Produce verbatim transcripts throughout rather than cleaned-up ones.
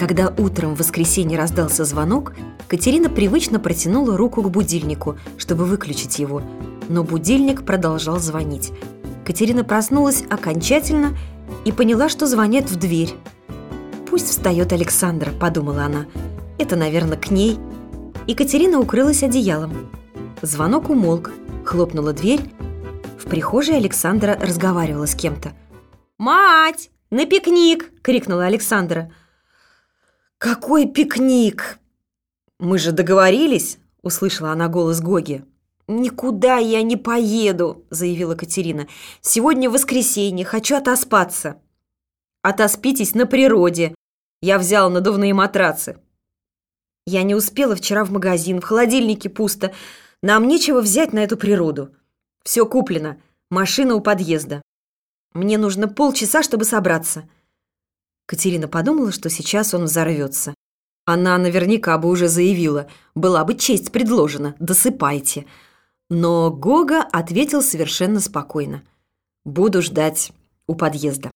Когда утром в воскресенье раздался звонок, Катерина привычно протянула руку к будильнику, чтобы выключить его. Но будильник продолжал звонить. Катерина проснулась окончательно и поняла, что звонят в дверь. «Пусть встает Александра», – подумала она. «Это, наверное, к ней». И Катерина укрылась одеялом. Звонок умолк, хлопнула дверь. В прихожей Александра разговаривала с кем-то. «Мать, на пикник!» – крикнула Александра. «Какой пикник? Мы же договорились!» – услышала она голос Гоги. «Никуда я не поеду!» – заявила Катерина. «Сегодня воскресенье, хочу отоспаться». «Отоспитесь на природе. Я взяла надувные матрацы». «Я не успела вчера в магазин, в холодильнике пусто. Нам нечего взять на эту природу. Все куплено, машина у подъезда. Мне нужно полчаса, чтобы собраться». Катерина подумала, что сейчас он взорвется. Она наверняка бы уже заявила: «Была бы честь предложена, досыпайте». Но Гога ответил совершенно спокойно: «Буду ждать у подъезда».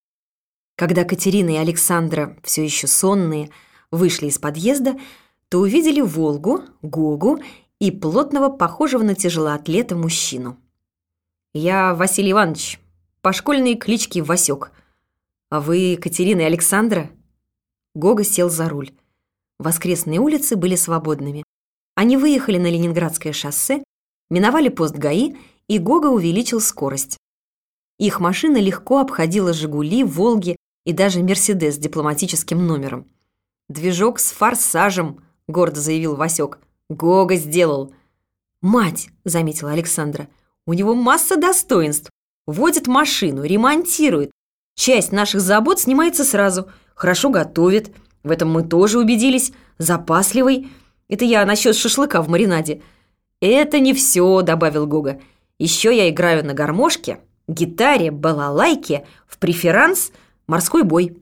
Когда Катерина и Александра, все еще сонные, вышли из подъезда, то увидели Волгу, Гогу и плотного, похожего на тяжелоатлета мужчину. «Я Василий Иванович, по школьной кличке Васек. А вы Катерина и Александра?» Гога сел за руль. Воскресные улицы были свободными. Они выехали на Ленинградское шоссе, миновали пост ГАИ, и Гога увеличил скорость. Их машина легко обходила «Жигули», «Волги» и даже «Мерседес» с дипломатическим номером. «Движок с форсажем», — гордо заявил Васек. «Гога сделал». «Мать», — заметила Александра, — «у него масса достоинств. Водит машину, ремонтирует. Часть наших забот снимается сразу. Хорошо готовит. В этом мы тоже убедились. Запасливый. Это я насчет шашлыка в маринаде». «Это не все», — добавил Гога. «Еще я играю на гармошке, гитаре, балалайке, в преферанс, морской бой».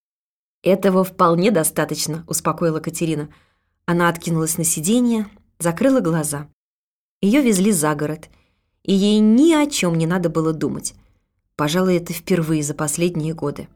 «Этого вполне достаточно», — успокоила Катерина. Она откинулась на сиденье, закрыла глаза. Ее везли за город, и ей ни о чем не надо было думать. Пожалуй, это впервые за последние годы.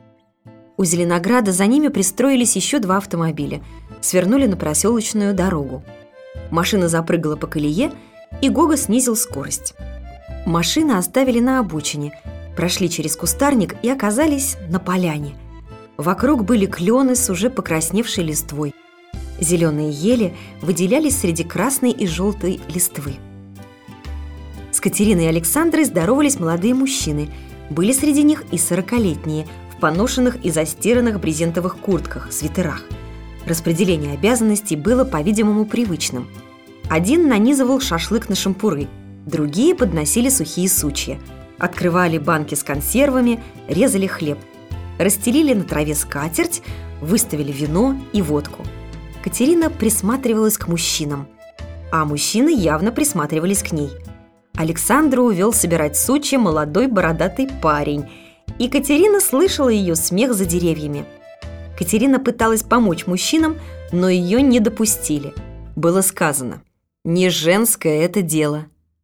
У Зеленограда за ними пристроились еще два автомобиля, свернули на проселочную дорогу. Машина запрыгала по колее, и Гога снизил скорость. Машины оставили на обочине, прошли через кустарник и оказались на поляне. Вокруг были клены с уже покрасневшей листвой. Зеленые ели выделялись среди красной и желтой листвы. С Катериной и Александрой здоровались молодые мужчины. Были среди них и сорокалетние, в поношенных и застиранных брезентовых куртках, свитерах. Распределение обязанностей было, по-видимому, привычным. Один нанизывал шашлык на шампуры, другие подносили сухие сучья, открывали банки с консервами, резали хлеб, расстелили на траве скатерть, выставили вино и водку. Катерина присматривалась к мужчинам, а мужчины явно присматривались к ней. Александру увел собирать сучья молодой бородатый парень, и Катерина слышала ее смех за деревьями. Катерина пыталась помочь мужчинам, но ее не допустили. Было сказано: «Не женское это дело».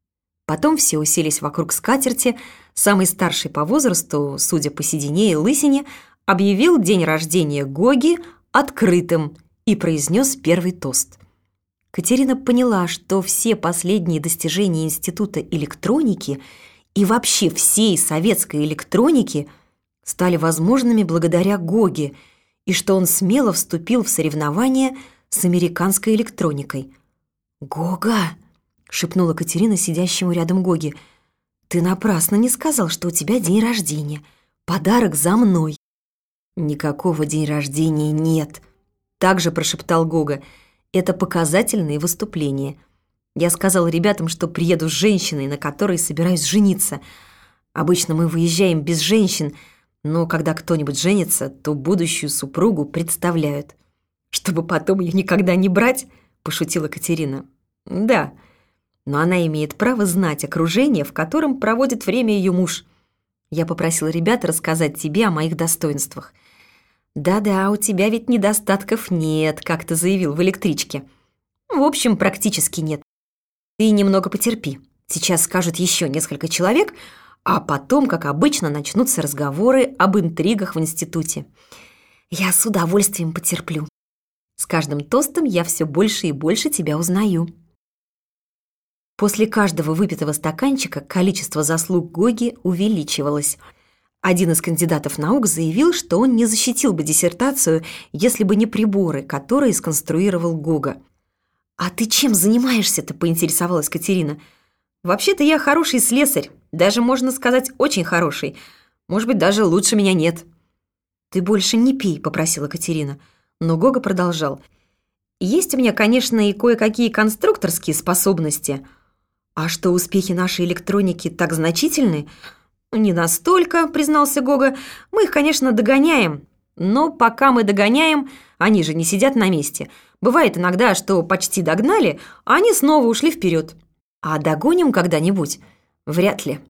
Потом все уселись вокруг скатерти. Самый старший по возрасту, судя по седине и лысине, объявил день рождения Гоги открытым и произнес первый тост. Катерина поняла, что все последние достижения Института электроники и вообще всей советской электроники стали возможными благодаря Гоге, и что он смело вступил в соревнования с американской электроникой. «Гога!» — шепнула Катерина сидящему рядом Гоге. «Ты напрасно не сказал, что у тебя день рождения. Подарок за мной». «Никакого день рождения нет», — также прошептал Гога. «Это показательные выступления. Я сказал ребятам, что приеду с женщиной, на которой собираюсь жениться. Обычно мы выезжаем без женщин, но когда кто-нибудь женится, то будущую супругу представляют. Чтобы потом ее никогда не брать», — пошутила Катерина. «Да, но она имеет право знать окружение, в котором проводит время ее муж. Я попросила ребят рассказать тебе о моих достоинствах». «Да-да, у тебя ведь недостатков нет», — как ты заявил в электричке. «В общем, практически нет. Ты немного потерпи. Сейчас скажут еще несколько человек, а потом, как обычно, начнутся разговоры об интригах в институте. Я с удовольствием потерплю. С каждым тостом я все больше и больше тебя узнаю». После каждого выпитого стаканчика количество заслуг Гоги увеличивалось. Один из кандидатов наук заявил, что он не защитил бы диссертацию, если бы не приборы, которые сконструировал Гога. «А ты чем занимаешься-то?» – поинтересовалась Катерина. «Вообще-то я хороший слесарь, даже, можно сказать, очень хороший. Может быть, даже лучше меня нет». «Ты больше не пей», – попросила Катерина. Но Гога продолжал. «Есть у меня, конечно, и кое-какие конструкторские способности. А что успехи нашей электроники так значительны?» «Не настолько», – признался Гога. «Мы их, конечно, догоняем. Но пока мы догоняем, они же не сидят на месте. Бывает иногда, что почти догнали, а они снова ушли вперед. А догоним когда-нибудь? Вряд ли».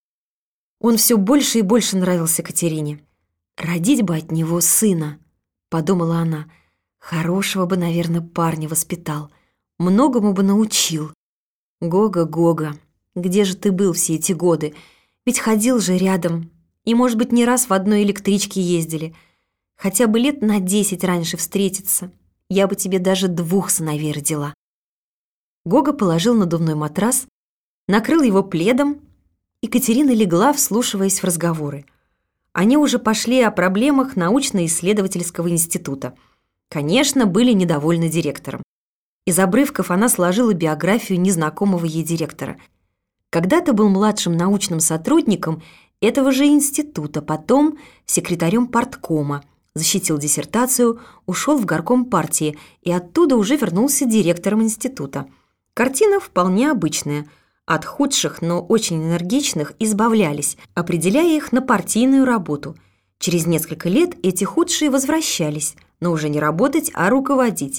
Он все больше и больше нравился Катерине. «Родить бы от него сына», — подумала она. «Хорошего бы, наверное, парня воспитал, многому бы научил. Гога, Гога, где же ты был все эти годы? Ведь ходил же рядом, и, может быть, не раз в одной электричке ездили. Хотя бы лет на десять раньше встретиться. Я бы тебе даже двух сыновей родила». Гога положил надувной матрас, накрыл его пледом, и Катерина легла, вслушиваясь в разговоры. Они уже пошли о проблемах научно-исследовательского института. Конечно, были недовольны директором. Из обрывков она сложила биографию незнакомого ей директора. Когда-то был младшим научным сотрудником этого же института, потом секретарем парткома, защитил диссертацию, ушел в горком партии и оттуда уже вернулся директором института. Картина вполне обычная. От худших, но очень энергичных избавлялись, определяя их на партийную работу. Через несколько лет эти худшие возвращались, но уже не работать, а руководить.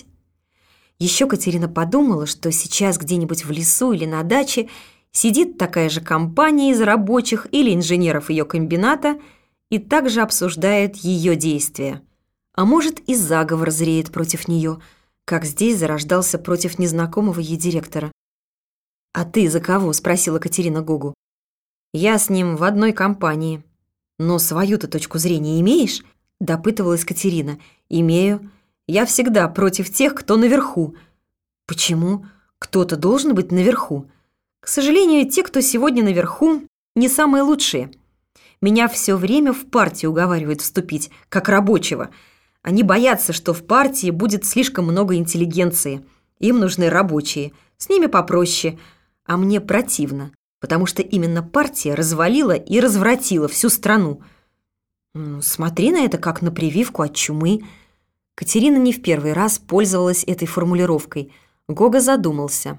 Еще Катерина подумала, что сейчас где-нибудь в лесу или на даче сидит такая же компания из рабочих или инженеров ее комбината и также обсуждает ее действия. А может, и заговор зреет против нее, как здесь зарождался против незнакомого ей директора. «А ты за кого?» – спросила Катерина Гогу. «Я с ним в одной компании». «Но свою-то точку зрения имеешь?» – допытывалась Катерина. «Имею. Я всегда против тех, кто наверху». «Почему? Кто-то должен быть наверху. К сожалению, те, кто сегодня наверху, не самые лучшие. Меня все время в партию уговаривают вступить, как рабочего. Они боятся, что в партии будет слишком много интеллигенции. Им нужны рабочие, с ними попроще. А мне противно, потому что именно партия развалила и развратила всю страну». Ну, смотри на это как на прививку от чумы. Катерина не в первый раз пользовалась этой формулировкой. Гога задумался.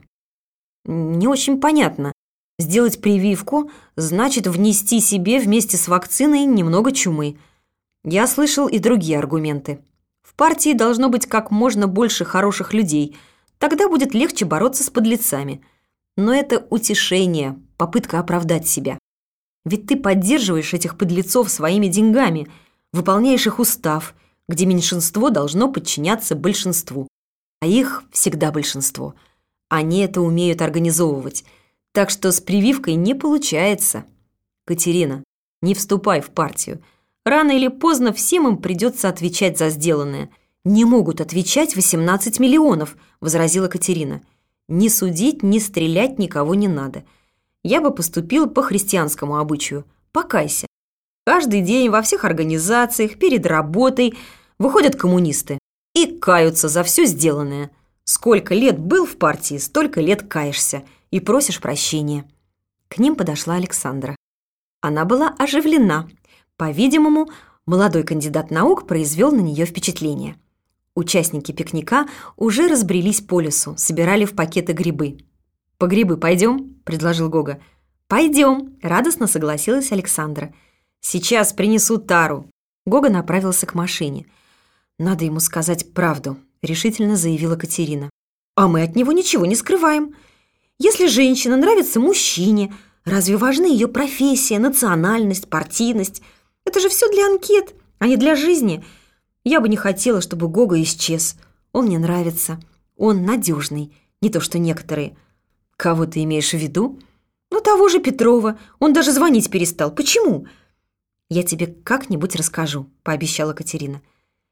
Не очень понятно. Сделать прививку значит внести себе вместе с вакциной немного чумы. Я слышал и другие аргументы. В партии должно быть как можно больше хороших людей. Тогда будет легче бороться с подлецами. Но это утешение, попытка оправдать себя. Ведь ты поддерживаешь этих подлецов своими деньгами, выполняешь их устав, где меньшинство должно подчиняться большинству. А их всегда большинство. Они это умеют организовывать. Так что с прививкой не получается. Катерина, не вступай в партию. Рано или поздно всем им придется отвечать за сделанное. «Не могут отвечать восемнадцать миллионов», – возразила Катерина. «Ни судить, ни стрелять никого не надо. Я бы поступила по христианскому обычаю. Покайся. Каждый день во всех организациях, перед работой выходят коммунисты и каются за все сделанное. Сколько лет был в партии, столько лет каешься и просишь прощения». К ним подошла Александра. Она была оживлена. По-видимому, молодой кандидат наук произвел на нее впечатление. Участники пикника уже разбрелись по лесу, собирали в пакеты грибы. «По грибы пойдем?» – предложил Гога. «Пойдем», – радостно согласилась Александра. «Сейчас принесу тару». Гога направился к машине. «Надо ему сказать правду», – решительно заявила Катерина. «А мы от него ничего не скрываем. Если женщина нравится мужчине, разве важны ее профессия, национальность, партийность? Это же все для анкет, а не для жизни. Я бы не хотела, чтобы Гога исчез. Он мне нравится. Он надежный, не то что некоторые». «Кого ты имеешь в виду?» «Ну, того же Петрова. Он даже звонить перестал. Почему?» «Я тебе как-нибудь расскажу», – пообещала Катерина.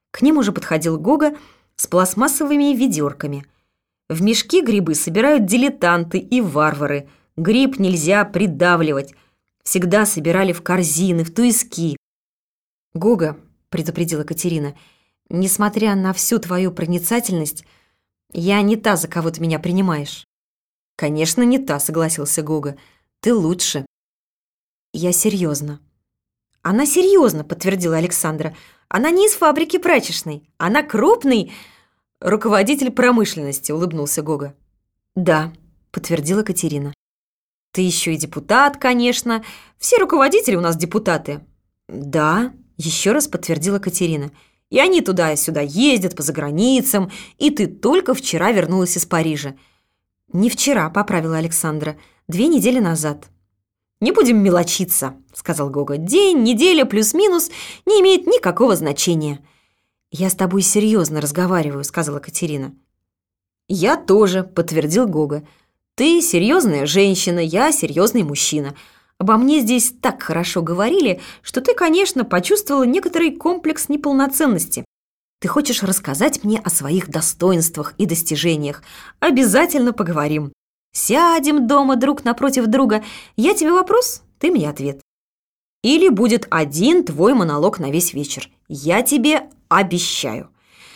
К ним уже подходил Гога с пластмассовыми ведерками. В мешки грибы собирают дилетанты и варвары. Гриб нельзя придавливать. Всегда собирали в корзины, в туиски. «Гога», — предупредила Катерина, — «несмотря на всю твою проницательность, я не та, за кого ты меня принимаешь». «Конечно, не та», — согласился Гога. «Ты лучше». «Я серьезно». «Она серьезно», — подтвердила Александра. «Она не из фабрики прачечной. Она крупный руководитель промышленности», — улыбнулся Гога. «Да», — подтвердила Катерина. «Ты еще и депутат, конечно. Все руководители у нас депутаты». «Да», — еще раз подтвердила Катерина. «И они туда-сюда ездят по заграницам, и ты только вчера вернулась из Парижа». «Не вчера», — поправила Александра. «Две недели назад». «Не будем мелочиться», — сказал Гога. «День, неделя, плюс-минус не имеет никакого значения». «Я с тобой серьезно разговариваю», — сказала Катерина. «Я тоже», — подтвердил Гога. «Ты серьезная женщина, я серьезный мужчина. Обо мне здесь так хорошо говорили, что ты, конечно, почувствовала некоторый комплекс неполноценности. Ты хочешь рассказать мне о своих достоинствах и достижениях. Обязательно поговорим. Сядем дома друг напротив друга. Я тебе вопрос, ты мне ответ. Или будет один твой монолог на весь вечер. Я тебе обещаю.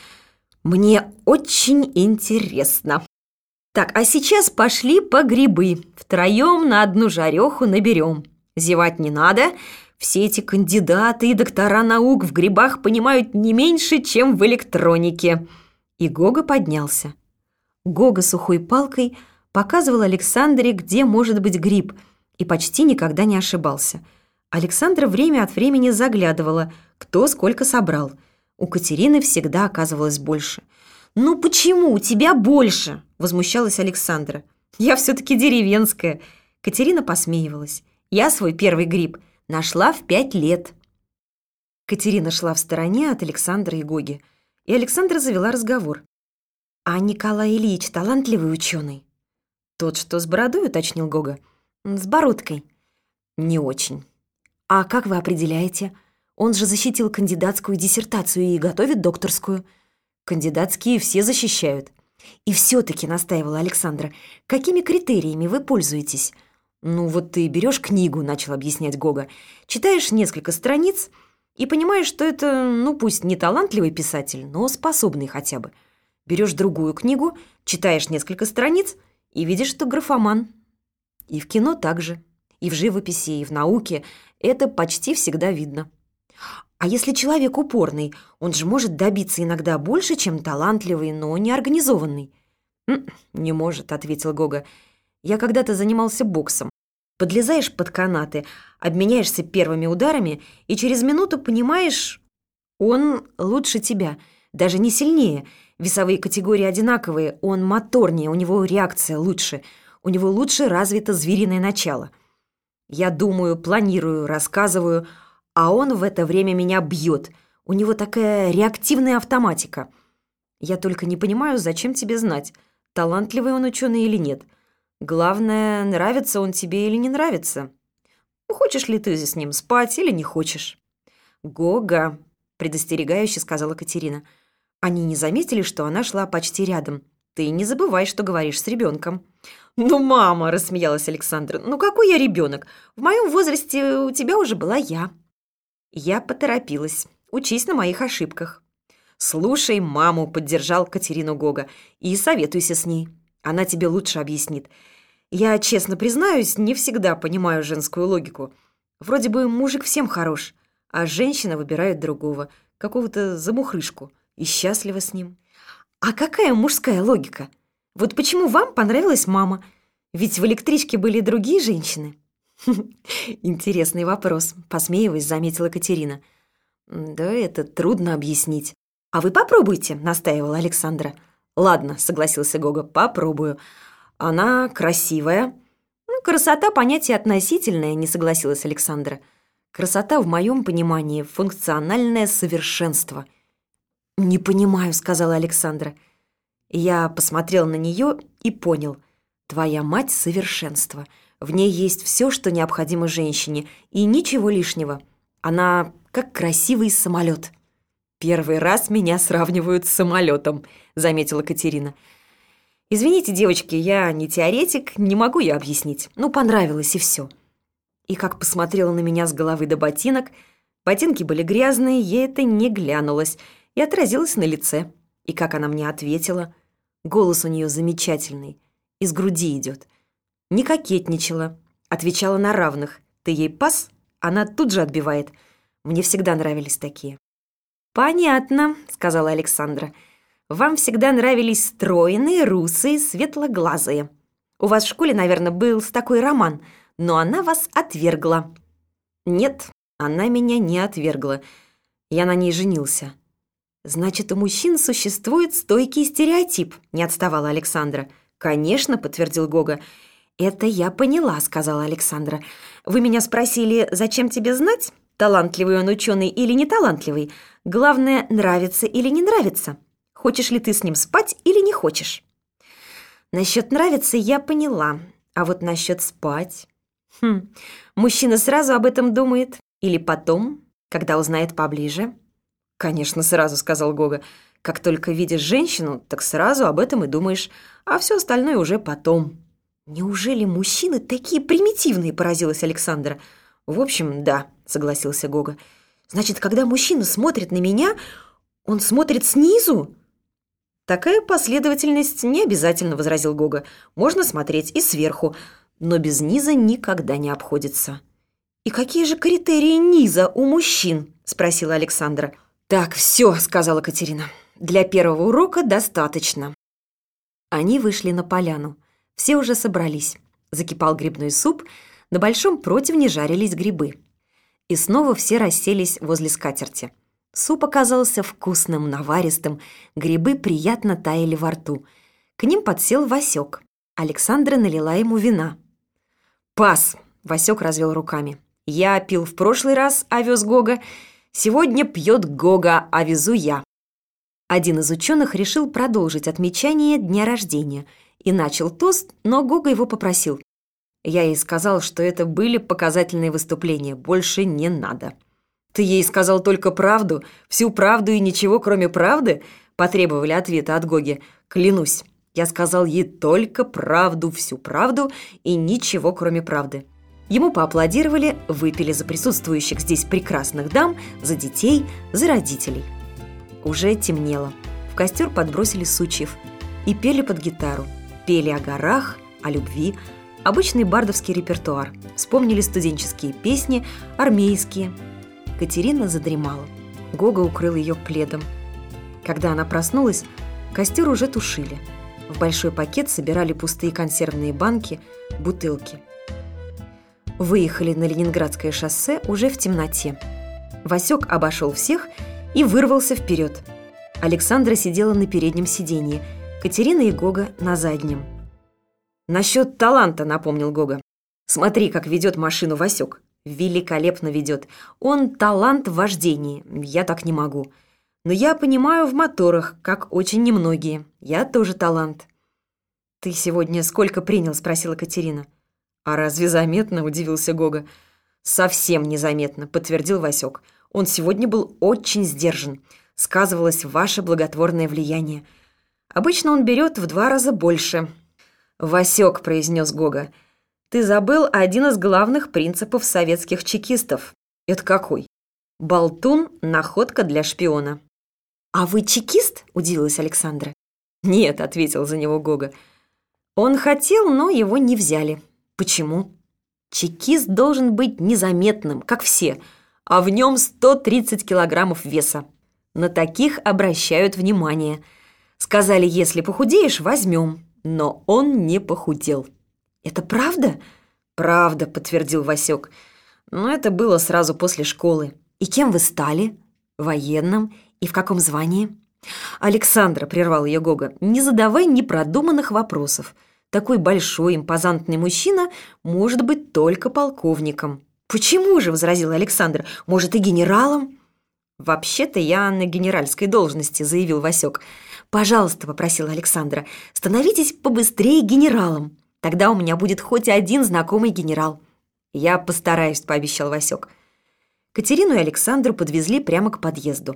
Мне очень интересно. Так, а сейчас пошли по грибы. Втроем на одну жареху наберем. Зевать не надо. Все эти кандидаты и доктора наук в грибах понимают не меньше, чем в электронике». И Гога поднялся. Гога сухой палкой показывал Александре, где может быть гриб, и почти никогда не ошибался. Александра время от времени заглядывала, кто сколько собрал. У Катерины всегда оказывалось больше. «Ну почему у тебя больше?» – возмущалась Александра. «Я все-таки деревенская». Катерина посмеивалась. «Я свой первый гриб нашла в пять лет». Катерина шла в стороне от Александра и Гоги, и Александра завела разговор. «А Николай Ильич талантливый ученый?» «Тот, что с бородой», — уточнил Гога. «С бородкой». «Не очень». «А как вы определяете? Он же защитил кандидатскую диссертацию и готовит докторскую». «Кандидатские все защищают». «И все-таки», — настаивала Александра, — «какими критериями вы пользуетесь?» «Ну вот ты берешь книгу», — начал объяснять Гога, «читаешь несколько страниц и понимаешь, что это, ну пусть не талантливый писатель, но способный хотя бы. Берешь другую книгу, читаешь несколько страниц и видишь, что графоман. И в кино также, и в живописи, и в науке это почти всегда видно. А если человек упорный, он же может добиться иногда больше, чем талантливый, но неорганизованный». «Не может», — ответил Гога. «Я когда-то занимался боксом. Подлезаешь под канаты, обменяешься первыми ударами и через минуту понимаешь, он лучше тебя, даже не сильнее. Весовые категории одинаковые, он моторнее, у него реакция лучше, у него лучше развито звериное начало. Я думаю, планирую, рассказываю, а он в это время меня бьет. У него такая реактивная автоматика. Я только не понимаю, зачем тебе знать, талантливый он ученый или нет. Главное, нравится он тебе или не нравится. Хочешь ли ты с ним спать или не хочешь?» «Гога», — предостерегающе сказала Катерина. Они не заметили, что она шла почти рядом. «Ты не забывай, что говоришь с ребенком». «Ну, мама», — рассмеялась Александра, — «ну какой я ребенок? В моем возрасте у тебя уже была я». Я поторопилась. Учись на моих ошибках. «Слушай маму», — поддержал Катерину Гога, — «и советуйся с ней. Она тебе лучше объяснит. Я, честно признаюсь, не всегда понимаю женскую логику. Вроде бы мужик всем хорош, а женщина выбирает другого, какого-то замухрышку, и счастлива с ним. А какая мужская логика? Вот почему вам понравилась мама? Ведь в электричке были другие женщины». «Интересный вопрос», — посмеиваясь, заметила Катерина. «Да это трудно объяснить». «А вы попробуйте», — настаивала Александра. «Ладно», — согласился Гога, — «попробую. Она красивая». «Ну, красота — понятие относительное», — не согласилась Александра. «Красота, в моем понимании, функциональное совершенство». «Не понимаю», — сказала Александра. Я посмотрел на нее и понял. «Твоя мать — совершенство. В ней есть все, что необходимо женщине, и ничего лишнего. Она как красивый самолет». «Первый раз меня сравнивают с самолетом», — заметила Катерина. «Извините, девочки, я не теоретик, не могу я объяснить. Ну, понравилось, и все». И как посмотрела на меня с головы до ботинок, ботинки были грязные, ей это не глянулось, и отразилось на лице. И как она мне ответила. Голос у нее замечательный, из груди идет. Не кокетничала, отвечала на равных. Ты ей пас, она тут же отбивает. Мне всегда нравились такие. «Понятно», — сказала Александра. «Вам всегда нравились стройные, русые, светлоглазые. У вас в школе, наверное, был такой роман, но она вас отвергла». «Нет, она меня не отвергла. Я на ней женился». «Значит, у мужчин существует стойкий стереотип», — не отставала Александра. «Конечно», — подтвердил Гога. «Это я поняла», — сказала Александра. «Вы меня спросили, зачем тебе знать, талантливый он ученый или не талантливый? Главное, нравится или не нравится. Хочешь ли ты с ним спать или не хочешь?» «Насчет нравится я поняла, а вот насчет спать...» «Хм, мужчина сразу об этом думает или потом, когда узнает поближе?» «Конечно, сразу», — сказал Гога. «Как только видишь женщину, так сразу об этом и думаешь, а все остальное уже потом». «Неужели мужчины такие примитивные?» — поразилась Александра. «В общем, да», — согласился Гога. «Значит, когда мужчина смотрит на меня, он смотрит снизу?» «Такая последовательность не обязательно», — возразил Гога. «Можно смотреть и сверху, но без низа никогда не обходится». «И какие же критерии низа у мужчин?» — спросила Александра. «Так, все», — сказала Катерина. «Для первого урока достаточно». Они вышли на поляну. Все уже собрались. Закипал грибной суп, на большом противне жарились грибы. И снова все расселись возле скатерти. Суп оказался вкусным, наваристым, грибы приятно таяли во рту. К ним подсел Васек. Александра налила ему вина. «Пас!» — Васек развел руками. «Я пил в прошлый раз, а вез Гога. Сегодня пьет Гога, а везу я». Один из ученых решил продолжить отмечание дня рождения и начал тост, но Гога его попросил. Я ей сказал, что это были показательные выступления, больше не надо. «Ты ей сказал только правду, всю правду и ничего, кроме правды?» Потребовали ответа от Гоги. «Клянусь, я сказал ей только правду, всю правду и ничего, кроме правды». Ему поаплодировали, выпили за присутствующих здесь прекрасных дам, за детей, за родителей. Уже темнело. В костер подбросили сучьев и пели под гитару. Пели о горах, о любви, обычный бардовский репертуар. Вспомнили студенческие песни, армейские. Катерина задремала. Гога укрыл ее пледом. Когда она проснулась, костер уже тушили. В большой пакет собирали пустые консервные банки, бутылки. Выехали на Ленинградское шоссе уже в темноте. Васек обошел всех и вырвался вперед. Александра сидела на переднем сиденье, Катерина и Гога на заднем. «Насчет таланта», — напомнил Гога. «Смотри, как ведет машину Васек. Великолепно ведет. Он талант в вождении. Я так не могу. Но я понимаю в моторах, как очень немногие. Я тоже талант». «Ты сегодня сколько принял?» — спросила Катерина. «А разве заметно?» — удивился Гога. «Совсем незаметно», — подтвердил Васек. «Он сегодня был очень сдержан. Сказывалось ваше благотворное влияние. Обычно он берет в два раза больше». «Васек», — произнес Гога, — «ты забыл один из главных принципов советских чекистов». «Это какой?» «Болтун — находка для шпиона». «А вы чекист?» — удивилась Александра. «Нет», — ответил за него Гога. «Он хотел, но его не взяли». «Почему?» «Чекист должен быть незаметным, как все, а в нем сто тридцать килограммов веса. На таких обращают внимание. Сказали, если похудеешь, возьмем». Но он не похудел. «Это правда?» «Правда», — подтвердил Васек. «Но это было сразу после школы». «И кем вы стали?» «Военным. И в каком звании?» «Александра», — прервал ее Гога, — «не задавай непродуманных вопросов. Такой большой, импозантный мужчина может быть только полковником». «Почему же?» — возразила Александра. «Может, и генералом?» «Вообще-то я на генеральской должности», — заявил Васек. «Пожалуйста», — попросила Александра, — «становитесь побыстрее генералом. Тогда у меня будет хоть один знакомый генерал». «Я постараюсь», — пообещал Васек. Катерину и Александру подвезли прямо к подъезду.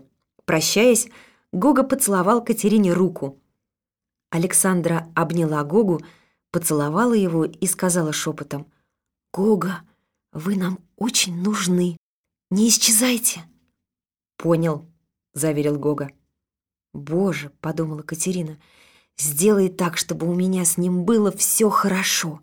Прощаясь, Гога поцеловал Катерине руку. Александра обняла Гогу, поцеловала его и сказала шепотом: «Гога, вы нам очень нужны. Не исчезайте». «Понял», — заверил Гога. «Боже», — подумала Катерина, — «сделай так, чтобы у меня с ним было все хорошо».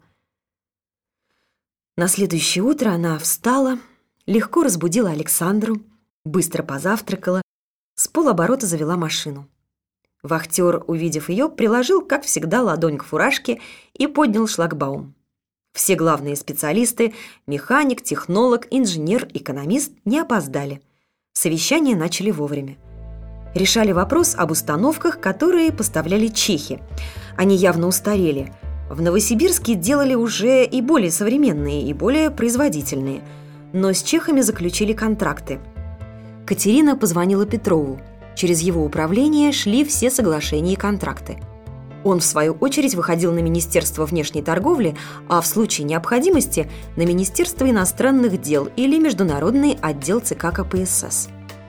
На следующее утро она встала, легко разбудила Александру, быстро позавтракала, с полоборота завела машину. Вахтер, увидев ее, приложил, как всегда, ладонь к фуражке и поднял шлагбаум. Все главные специалисты – механик, технолог, инженер, экономист – не опоздали. Совещание начали вовремя. Решали вопрос об установках, которые поставляли чехи. Они явно устарели. В Новосибирске делали уже и более современные, и более производительные. Но с чехами заключили контракты. Катерина позвонила Петрову. Через его управление шли все соглашения и контракты. Он, в свою очередь, выходил на Министерство внешней торговли, а в случае необходимости – на Министерство иностранных дел или Международный отдел ЦК КПСС.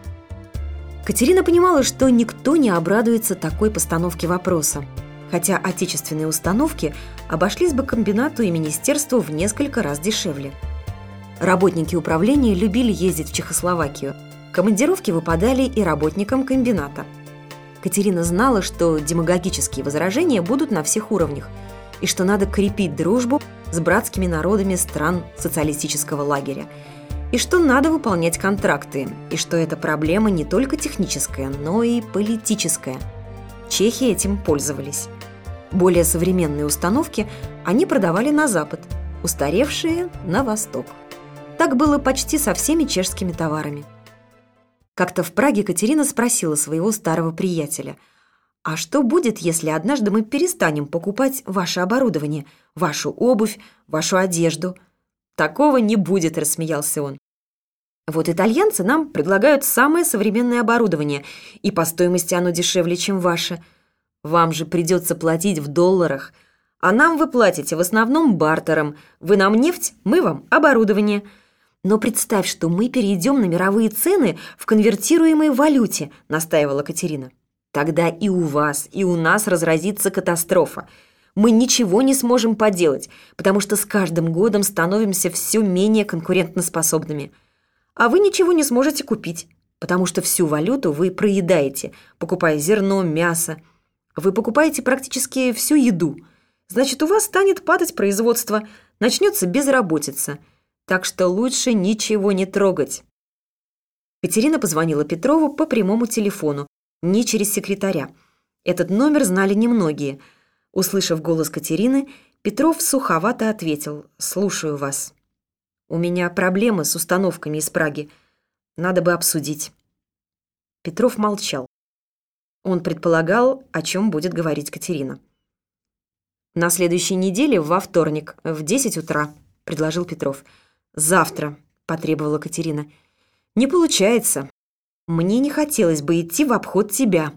Катерина понимала, что никто не обрадуется такой постановке вопроса, хотя отечественные установки обошлись бы комбинату и министерству в несколько раз дешевле. Работники управления любили ездить в Чехословакию. Командировки выпадали и работникам комбината. Катерина знала, что демагогические возражения будут на всех уровнях, и что надо крепить дружбу с братскими народами стран социалистического лагеря, и что надо выполнять контракты, и что эта проблема не только техническая, но и политическая. Чехи этим пользовались. Более современные установки они продавали на Запад, устаревшие – на Восток. Так было почти со всеми чешскими товарами. Как-то в Праге Катерина спросила своего старого приятеля: «А что будет, если однажды мы перестанем покупать ваше оборудование, вашу обувь, вашу одежду?» «Такого не будет», — рассмеялся он. «Вот итальянцы нам предлагают самое современное оборудование, и по стоимости оно дешевле, чем ваше. Вам же придется платить в долларах, а нам вы платите в основном бартером. Вы нам нефть, мы вам оборудование. Но представь, что мы перейдем на мировые цены в конвертируемой валюте», — настаивала Катерина. «Тогда и у вас, и у нас разразится катастрофа. Мы ничего не сможем поделать, потому что с каждым годом становимся все менее конкурентоспособными. А вы ничего не сможете купить, потому что всю валюту вы проедаете, покупая зерно, мясо. Вы покупаете практически всю еду. Значит, у вас станет падать производство, начнется безработица. Так что лучше ничего не трогать». Катерина позвонила Петрову по прямому телефону, не через секретаря. Этот номер знали немногие. Услышав голос Катерины, Петров суховато ответил: «Слушаю вас. У меня проблемы с установками из Праги. Надо бы обсудить». Петров молчал. Он предполагал, о чем будет говорить Катерина. «На следующей неделе, во вторник, в десять утра», — предложил Петров. «Завтра», — потребовала Катерина. «Не получается. Мне не хотелось бы идти в обход тебя».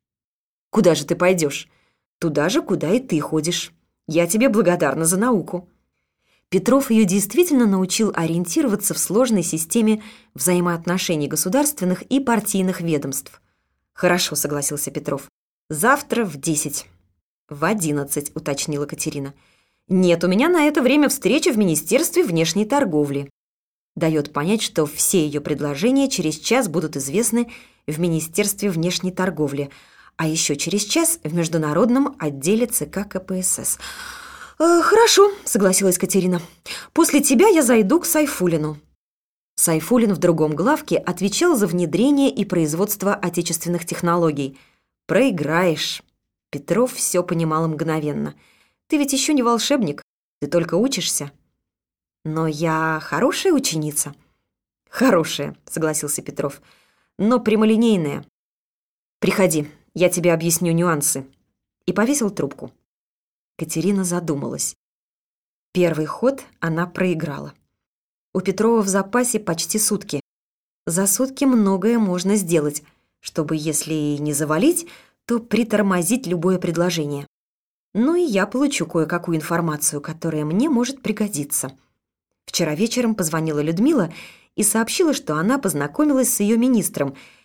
«Куда же ты пойдешь?» «Туда же, куда и ты ходишь. Я тебе благодарна за науку». Петров ее действительно научил ориентироваться в сложной системе взаимоотношений государственных и партийных ведомств. «Хорошо», — согласился Петров. «Завтра в десять». «В одиннадцать», — уточнила Катерина. «Нет, у меня на это время встреча в Министерстве внешней торговли». Дает понять, что все ее предложения через час будут известны в Министерстве внешней торговли, а еще через час в Международном отделе ЦК КПСС. «Э, «Хорошо», — согласилась Катерина. «После тебя я зайду к Сайфуллину». Сайфуллин в другом главке отвечал за внедрение и производство отечественных технологий. «Проиграешь». Петров все понимал мгновенно. «Ты ведь еще не волшебник, ты только учишься». «Но я хорошая ученица». «Хорошая», — согласился Петров, — «но прямолинейная. Приходи, я тебе объясню нюансы». И повесил трубку. Катерина задумалась. Первый ход она проиграла. У Петрова в запасе почти сутки. За сутки многое можно сделать, чтобы, если и не завалить, то притормозить любое предложение. Ну и я получу кое-какую информацию, которая мне может пригодиться. Вчера вечером позвонила Людмила и сообщила, что она познакомилась с ее министром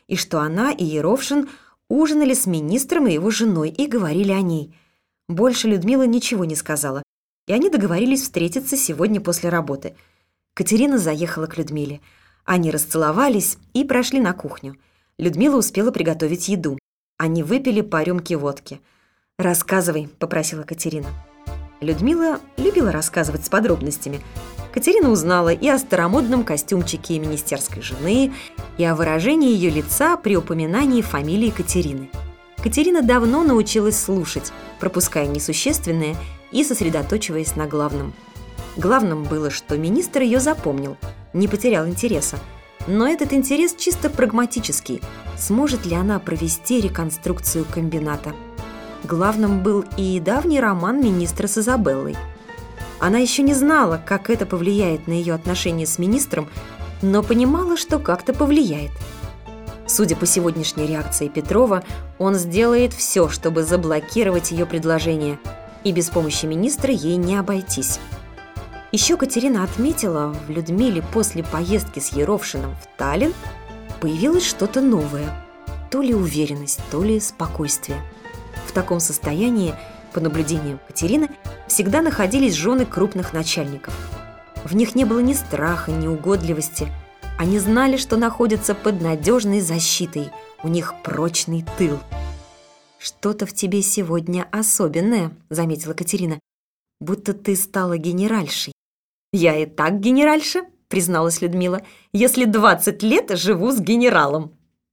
и что она и Ерошин ужинали с министром и его женой и говорили о ней. Больше Людмила ничего не сказала, и они договорились встретиться сегодня после работы. Катерина заехала к Людмиле. Они расцеловались и прошли на кухню. Людмила успела приготовить еду. Они выпили по рюмке водки. «Рассказывай», — попросила Катерина. Людмила любила рассказывать с подробностями. Катерина узнала и о старомодном костюмчике министерской жены, и о выражении ее лица при упоминании фамилии Катерины. Катерина давно научилась слушать, пропуская несущественное и сосредоточиваясь на главном. Главным было, что министр ее запомнил, не потерял интереса. Но этот интерес чисто прагматический. Сможет ли она провести реконструкцию комбината? Главным был и давний роман министра с Изабеллой. Она еще не знала, как это повлияет на ее отношения с министром, но понимала, что как-то повлияет. Судя по сегодняшней реакции Петрова, он сделает все, чтобы заблокировать ее предложение, и без помощи министра ей не обойтись. Еще Катерина отметила, в Людмиле после поездки с Ерошиным в Таллин появилось что-то новое. То ли уверенность, то ли спокойствие. В таком состоянии, по наблюдениям Катерины, всегда находились жены крупных начальников. В них не было ни страха, ни угодливости. Они знали, что находятся под надежной защитой, у них прочный тыл. «Что-то в тебе сегодня особенное», — заметила Катерина, «будто ты стала генеральшей». «Я и так генеральша», — призналась Людмила, «если двадцать лет живу с генералом».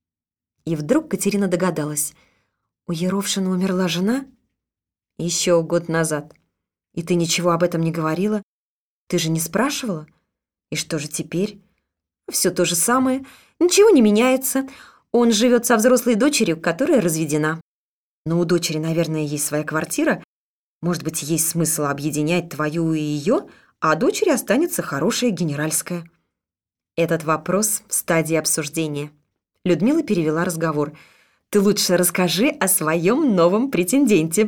И вдруг Катерина догадалась. «У Ерошина умерла жена?» «Еще год назад. И ты ничего об этом не говорила? Ты же не спрашивала? И что же теперь?» «Все то же самое. Ничего не меняется. Он живет со взрослой дочерью, которая разведена». «Но у дочери, наверное, есть своя квартира. Может быть, есть смысл объединять твою и ее, а дочери останется хорошая генеральская». Этот вопрос в стадии обсуждения. Людмила перевела разговор. «Ты лучше расскажи о своем новом претенденте».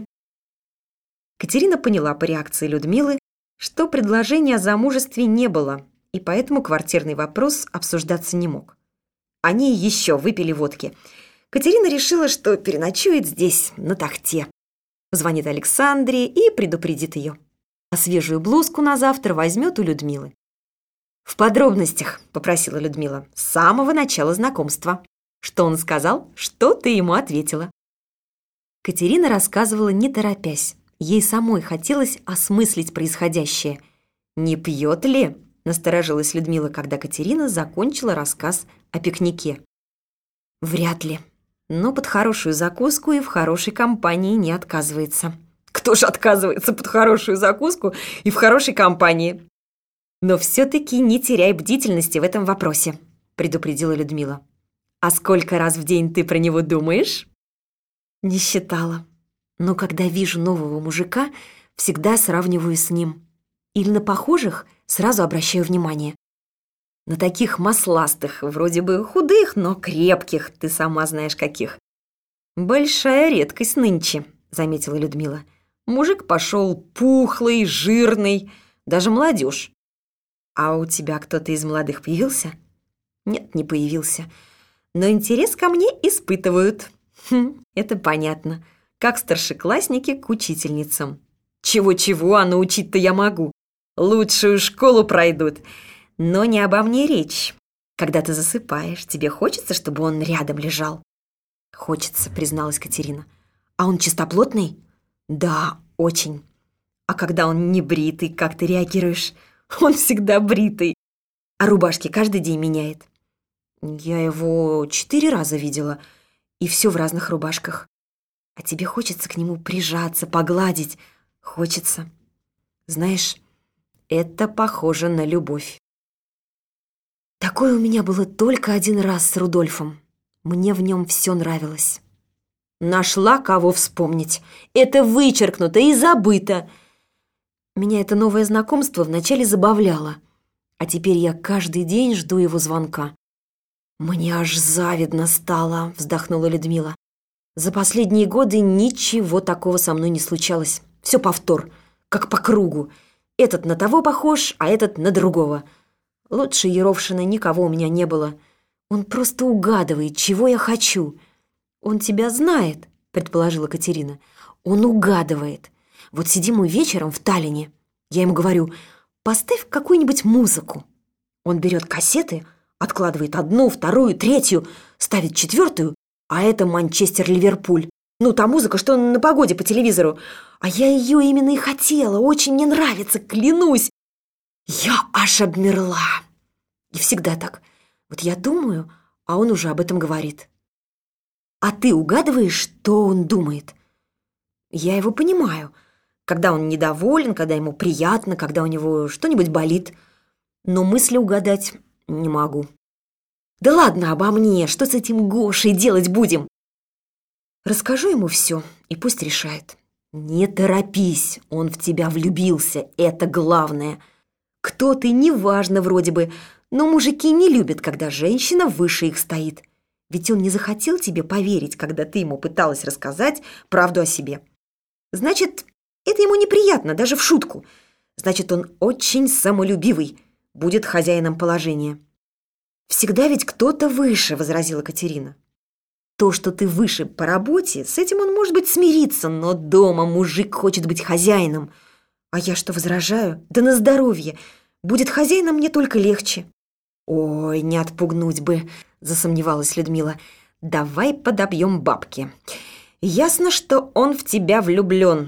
Катерина поняла по реакции Людмилы, что предложения о замужестве не было, и поэтому квартирный вопрос обсуждаться не мог. Они еще выпили водки. Катерина решила, что переночует здесь, на тахте. Звонит Александре и предупредит ее. А свежую блузку на завтра возьмет у Людмилы. «В подробностях», — попросила Людмила, — «с самого начала знакомства». Что он сказал, что ты ему ответила. Катерина рассказывала не торопясь. Ей самой хотелось осмыслить происходящее. «Не пьет ли?» – насторожилась Людмила, когда Катерина закончила рассказ о пикнике. «Вряд ли. Но под хорошую закуску и в хорошей компании не отказывается». «Кто же отказывается под хорошую закуску и в хорошей компании?» «Но все-таки не теряй бдительности в этом вопросе», – предупредила Людмила. «А сколько раз в день ты про него думаешь?» «Не считала. Но когда вижу нового мужика, всегда сравниваю с ним. Или на похожих сразу обращаю внимание. На таких масластых, вроде бы худых, но крепких, ты сама знаешь каких». «Большая редкость нынче», — заметила Людмила. «Мужик пошел пухлый, жирный, даже молодежь». «А у тебя кто-то из молодых появился?» «Нет, не появился. Но интерес ко мне испытывают». «Хм, это понятно. Как старшеклассники к учительницам». «Чего-чего, а научить-то я могу. Лучшую школу пройдут. Но не обо мне речь. Когда ты засыпаешь, тебе хочется, чтобы он рядом лежал?» «Хочется», — призналась Катерина. «А он чистоплотный?» «Да, очень». «А когда он не бритый, как ты реагируешь?» «Он всегда бритый». «А рубашки каждый день меняет?» «Я его четыре раза видела, и все в разных рубашках». «А тебе хочется к нему прижаться, погладить?» «Хочется». «Знаешь, это похоже на любовь». Такое у меня было только один раз с Рудольфом. Мне в нем все нравилось. Нашла кого вспомнить. Это вычеркнуто и забыто. Меня это новое знакомство вначале забавляло, а теперь я каждый день жду его звонка. «Мне аж завидно стало», — вздохнула Людмила. «За последние годы ничего такого со мной не случалось. Все повтор, как по кругу. Этот на того похож, а этот на другого. Лучше Ерошина никого у меня не было. Он просто угадывает, чего я хочу. Он тебя знает, предположила Катерина. Он угадывает. Вот сидим мы вечером в Таллине. Я ему говорю: поставь какую-нибудь музыку. Он берет кассеты, откладывает одну, вторую, третью, ставит четвертую, а это Манчестер-Ливерпуль. Ну, та музыка, что на погоде по телевизору. А я ее именно и хотела, очень мне нравится, клянусь. Я аж обмерла. И всегда так. Вот я думаю, а он уже об этом говорит. А ты угадываешь, что он думает? Я его понимаю. Когда он недоволен, когда ему приятно, когда у него что-нибудь болит. Но мысли угадать не могу. Да ладно обо мне, что с этим Гошей делать будем? Расскажу ему все, и пусть решает. Не торопись, он в тебя влюбился, это главное. Кто ты, неважно вроде бы, но мужики не любят, когда женщина выше их стоит. Ведь он не захотел тебе поверить, когда ты ему пыталась рассказать правду о себе. Значит, это ему неприятно, даже в шутку. Значит, он очень самолюбивый, будет хозяином положения. «Всегда ведь кто-то выше», — возразила Катерина. «То, что ты выше по работе, с этим он, может быть, смирится, но дома мужик хочет быть хозяином. А я что, возражаю? Да на здоровье. Будет хозяином мне только легче». «Ой, не отпугнуть бы», — засомневалась Людмила. «Давай подобьем бабки. Ясно, что он в тебя влюблен».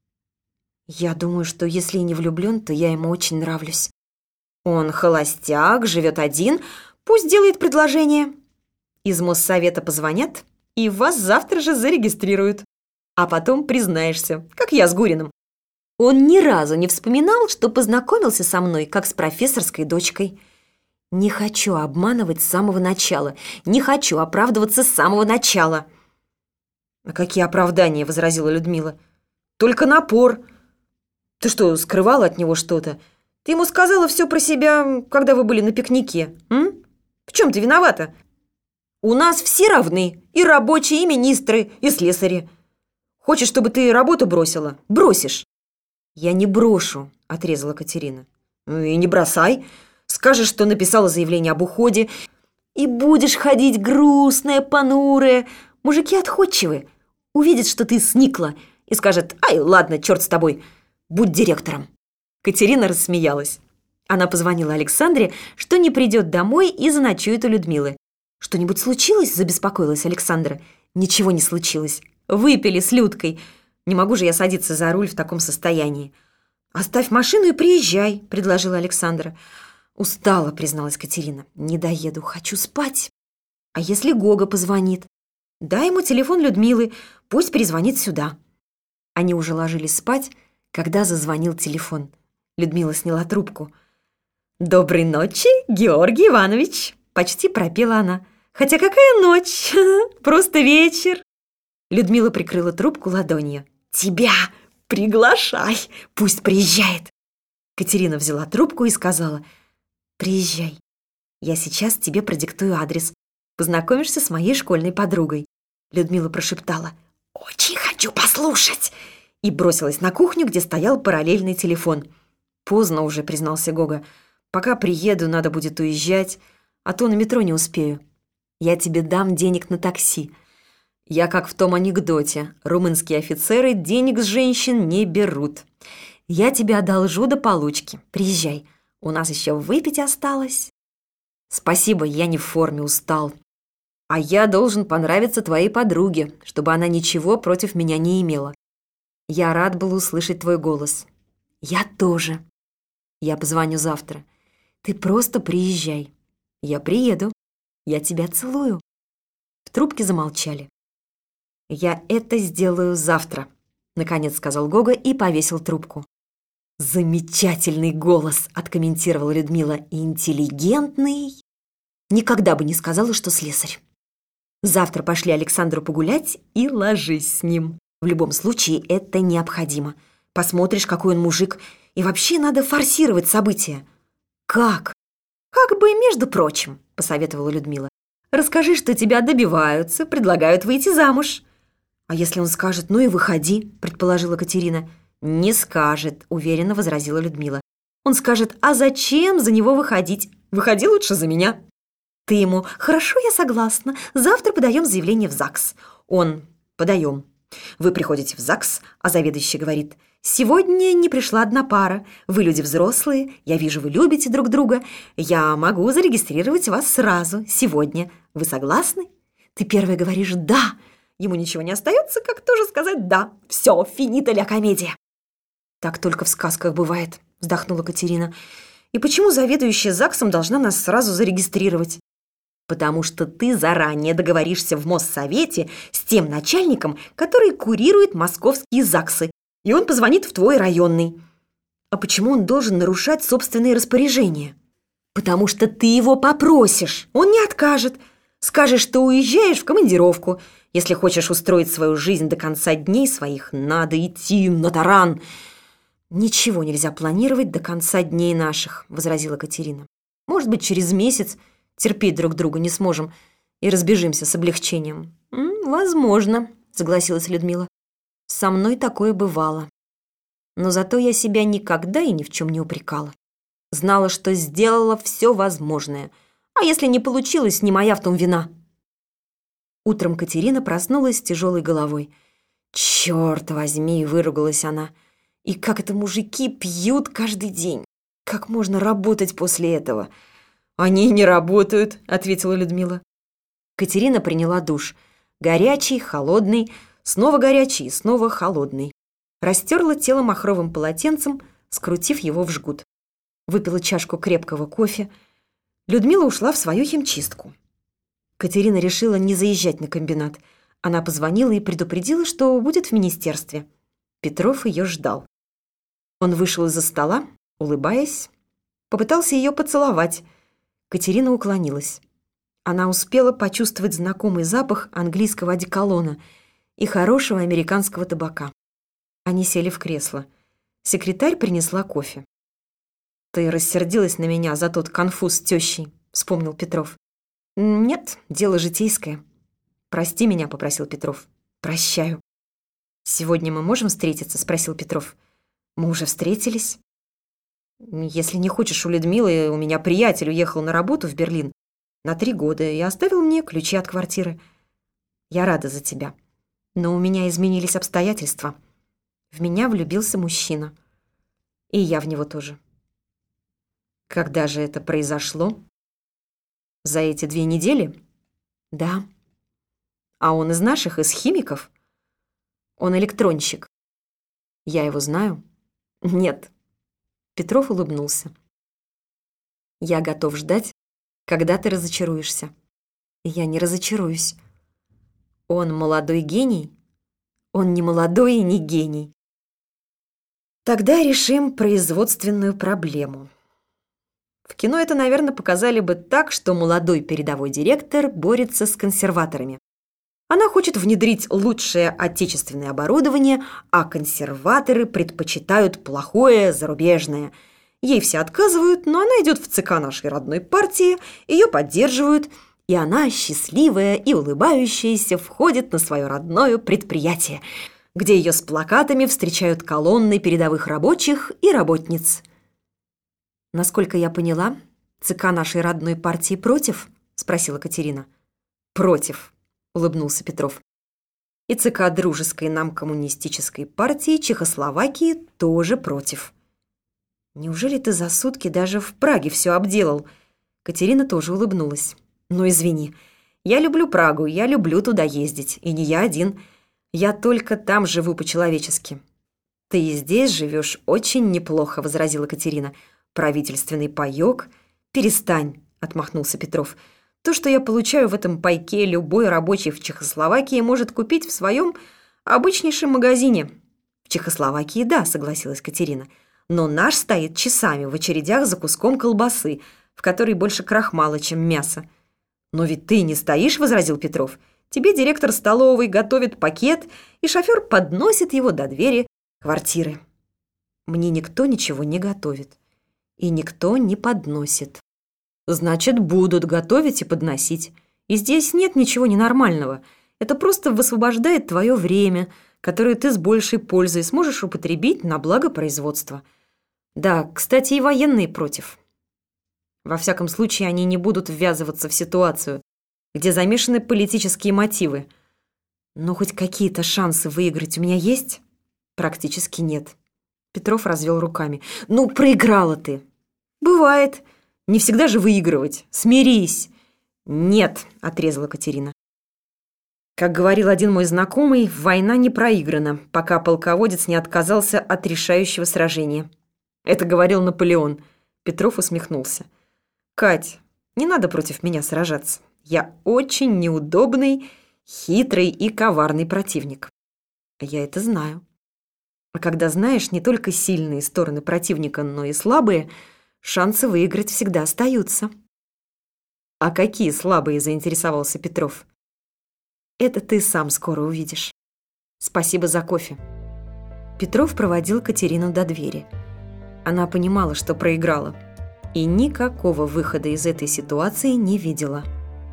«Я думаю, что если и не влюблен, то я ему очень нравлюсь. Он холостяк, живет один, пусть делает предложение. Из Моссовета позвонят, и вас завтра же зарегистрируют. А потом признаешься, как я с Гуриным. Он ни разу не вспоминал, что познакомился со мной, как с профессорской дочкой. Не хочу обманывать с самого начала, не хочу оправдываться с самого начала». «А какие оправдания?» — возразила Людмила. «Только напор. Ты что, скрывала от него что-то? Ты ему сказала все про себя, когда вы были на пикнике, м? В чем ты виновата? У нас все равны, и рабочие, и министры, и слесари. Хочешь, чтобы ты работу бросила? Бросишь». «Я не брошу», — отрезала Катерина. «Ну и не бросай. Скажешь, что написала заявление об уходе, и будешь ходить грустная, понурая. Мужики отходчивы. Увидят, что ты сникла, и скажут: ай, ладно, черт с тобой, будь директором». Катерина рассмеялась. Она позвонила Александре, что не придет домой и заночует у Людмилы. «Что-нибудь случилось?» – забеспокоилась Александра. «Ничего не случилось. Выпили с Людкой. Не могу же я садиться за руль в таком состоянии». «Оставь машину и приезжай», – предложила Александра. «Устала», – призналась Катерина. «Не доеду, хочу спать». «А если Гога позвонит?» «Дай ему телефон Людмилы, пусть перезвонит сюда». Они уже ложились спать, когда зазвонил телефон. Людмила сняла трубку. «Доброй ночи, Георгий Иванович!» – почти пропела она. «Хотя какая ночь? Просто вечер!» Людмила прикрыла трубку ладонью. «Тебя приглашай! Пусть приезжает!» Катерина взяла трубку и сказала: «Приезжай. Я сейчас тебе продиктую адрес. Познакомишься с моей школьной подругой». Людмила прошептала: «Очень хочу послушать!» и бросилась на кухню, где стоял параллельный телефон. «Поздно уже», — признался Гога. «Пока приеду, надо будет уезжать, а то на метро не успею. Я тебе дам денег на такси. Я как в том анекдоте. Румынские офицеры денег с женщин не берут. Я тебе одолжу до получки. Приезжай. У нас еще выпить осталось». «Спасибо, я не в форме, устал. А я должен понравиться твоей подруге, чтобы она ничего против меня не имела. Я рад был услышать твой голос». «Я тоже. Я позвоню завтра. Ты просто приезжай». «Я приеду. Я тебя целую». В трубке замолчали. «Я это сделаю завтра», — наконец сказал Гога и повесил трубку. «Замечательный голос», — откомментировала Людмила. «Интеллигентный». Никогда бы не сказала, что слесарь. «Завтра пошли Александру погулять и ложись с ним. В любом случае это необходимо. Посмотришь, какой он мужик. И вообще надо форсировать события». «Как?» «Как бы, между прочим», — посоветовала Людмила. «Расскажи, что тебя добиваются, предлагают выйти замуж». «А если он скажет: ну и выходи», — предположила Катерина. «Не скажет», — уверенно возразила Людмила. «Он скажет: а зачем за него выходить? Выходи лучше за меня». Ты ему: «Хорошо, я согласна, завтра подаем заявление в ЗАГС». Он: «Подаем». Вы приходите в ЗАГС, а заведующий говорит: «Сегодня не пришла одна пара. Вы люди взрослые, я вижу, вы любите друг друга. Я могу зарегистрировать вас сразу, сегодня. Вы согласны?» Ты первый говоришь «да». Ему ничего не остается, как тоже сказать «да». Все, финита ля комедия. «Так только в сказках бывает», — вздохнула Катерина. «И почему заведующая ЗАГСом должна нас сразу зарегистрировать?» «Потому что ты заранее договоришься в Моссовете с тем начальником, который курирует московские ЗАГСы, и он позвонит в твой районный». «А почему он должен нарушать собственные распоряжения?» «Потому что ты его попросишь, он не откажет. Скажешь, что уезжаешь в командировку. Если хочешь устроить свою жизнь до конца дней своих, надо идти на таран». «Ничего нельзя планировать до конца дней наших», — возразила Катерина. «Может быть, через месяц терпеть друг друга не сможем и разбежимся с облегчением». «М, «Возможно», — согласилась Людмила. «Со мной такое бывало. Но зато я себя никогда и ни в чем не упрекала. Знала, что сделала все возможное. А если не получилось, не моя в том вина». Утром Катерина проснулась с тяжелой головой. «Черт возьми!» — выругалась она. «И как это мужики пьют каждый день? Как можно работать после этого?» «Они не работают», — ответила Людмила. Катерина приняла душ. Горячий, холодный, снова горячий и снова холодный. Растерла тело махровым полотенцем, скрутив его в жгут. Выпила чашку крепкого кофе. Людмила ушла в свою химчистку. Катерина решила не заезжать на комбинат. Она позвонила и предупредила, что будет в министерстве. Петров ее ждал. Он вышел из-за стола, улыбаясь, попытался ее поцеловать. Катерина уклонилась. Она успела почувствовать знакомый запах английского одеколона и хорошего американского табака. Они сели в кресло. Секретарь принесла кофе. «Ты рассердилась на меня за тот конфуз с тещей», — вспомнил Петров. «Нет, дело житейское». «Прости меня», — попросил Петров. «Прощаю». «Сегодня мы можем встретиться?» — спросил Петров. «Мы уже встретились». «Если не хочешь, у Людмилы, у меня приятель уехал на работу в Берлин на три года и оставил мне ключи от квартиры. Я рада за тебя. Но у меня изменились обстоятельства. В меня влюбился мужчина. И я в него тоже». «Когда же это произошло?» «За эти две недели?» «Да». «А он из наших, из химиков?» «Он электронщик». «Я его знаю?» «Нет». Петров улыбнулся. «Я готов ждать, когда ты разочаруешься». «Я не разочаруюсь». «Он молодой гений?» «Он не молодой и не гений». «Тогда решим производственную проблему». В кино это, наверное, показали бы так, что молодой передовой директор борется с консерваторами. Она хочет внедрить лучшее отечественное оборудование, а консерваторы предпочитают плохое зарубежное. Ей все отказывают, но она идет в ЦК нашей родной партии, ее поддерживают, и она, счастливая и улыбающаяся, входит на свое родное предприятие, где ее с плакатами встречают колонны передовых рабочих и работниц. «Насколько я поняла, ЦК нашей родной партии против?» – спросила Катерина. «Против», – улыбнулся Петров. «И ЦК дружеской нам коммунистической партии Чехословакии тоже против». «Неужели ты за сутки даже в Праге все обделал?» Катерина тоже улыбнулась. «Ну, извини, я люблю Прагу, я люблю туда ездить, и не я один. Я только там живу по-человечески». «Ты и здесь живешь очень неплохо», – возразила Катерина. «Правительственный паёк?» «Перестань», — отмахнулся Петров. «То, что я получаю в этом пайке, любой рабочий в Чехословакии может купить в своем обычнейшем магазине». «В Чехословакии, да», — согласилась Катерина. «Но наш стоит часами в очередях за куском колбасы, в которой больше крахмала, чем мяса». «Но ведь ты не стоишь», — возразил Петров. «Тебе директор столовой готовит пакет, и шофер подносит его до двери квартиры». «Мне никто ничего не готовит. И никто не подносит». «Значит, будут готовить и подносить. И здесь нет ничего ненормального. Это просто высвобождает твое время, которое ты с большей пользой сможешь употребить на благо производства. Да, кстати, и военные против». Во всяком случае, они не будут ввязываться в ситуацию, где замешаны политические мотивы. Но хоть какие-то шансы выиграть у меня есть? Практически нет. Петров развел руками. Ну, проиграла ты. Бывает. Не всегда же выигрывать. Смирись. Нет, отрезала Катерина. Как говорил один мой знакомый, война не проиграна, пока полководец не отказался от решающего сражения. Это говорил Наполеон. Петров усмехнулся. Кать, не надо против меня сражаться. Я очень неудобный, хитрый и коварный противник. Я это знаю. А когда знаешь не только сильные стороны противника, но и слабые, шансы выиграть всегда остаются. А какие слабые, заинтересовался Петров? Это ты сам скоро увидишь. Спасибо за кофе. Петров проводил Катерину до двери. Она понимала, что проиграла, и никакого выхода из этой ситуации не видела.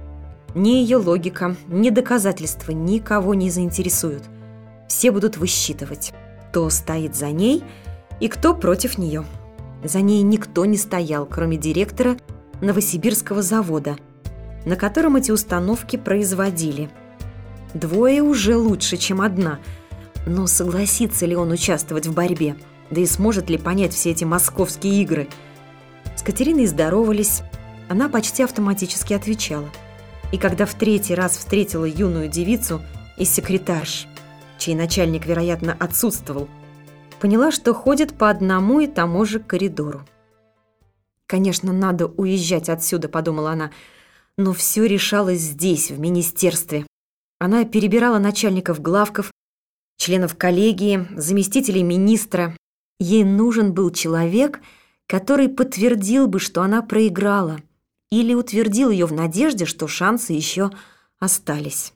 Ни ее логика, ни доказательства никого не заинтересуют. Все будут высчитывать, кто стоит за ней и кто против нее. За ней никто не стоял, кроме директора Новосибирского завода, на котором эти установки производили. Двое уже лучше, чем одна. Но согласится ли он участвовать в борьбе? Да и сможет ли понять все эти московские игры? С Катериной здоровались. Она почти автоматически отвечала. И когда в третий раз встретила юную девицу из секретарш, чей начальник, вероятно, отсутствовал, поняла, что ходит по одному и тому же коридору. «Конечно, надо уезжать отсюда», — подумала она, но все решалось здесь, в министерстве. Она перебирала начальников главков, членов коллегии, заместителей министра. Ей нужен был человек, который подтвердил бы, что она проиграла, или утвердил ее в надежде, что шансы еще остались.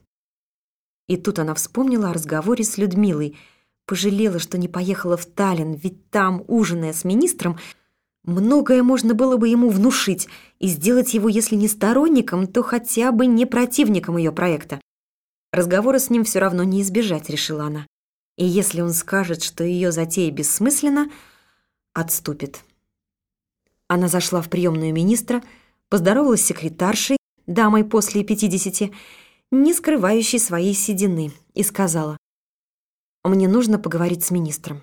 И тут она вспомнила о разговоре с Людмилой, пожалела, что не поехала в Таллин, ведь там, ужиная с министром, многое можно было бы ему внушить и сделать его, если не сторонником, то хотя бы не противником ее проекта. Разговора с ним все равно не избежать, решила она. И если он скажет, что ее затея бессмысленна, отступит. Она зашла в приемную министра, поздоровалась с секретаршей, дамой после пятидесяти, не скрывающей своей седины, и сказала: «Мне нужно поговорить с министром».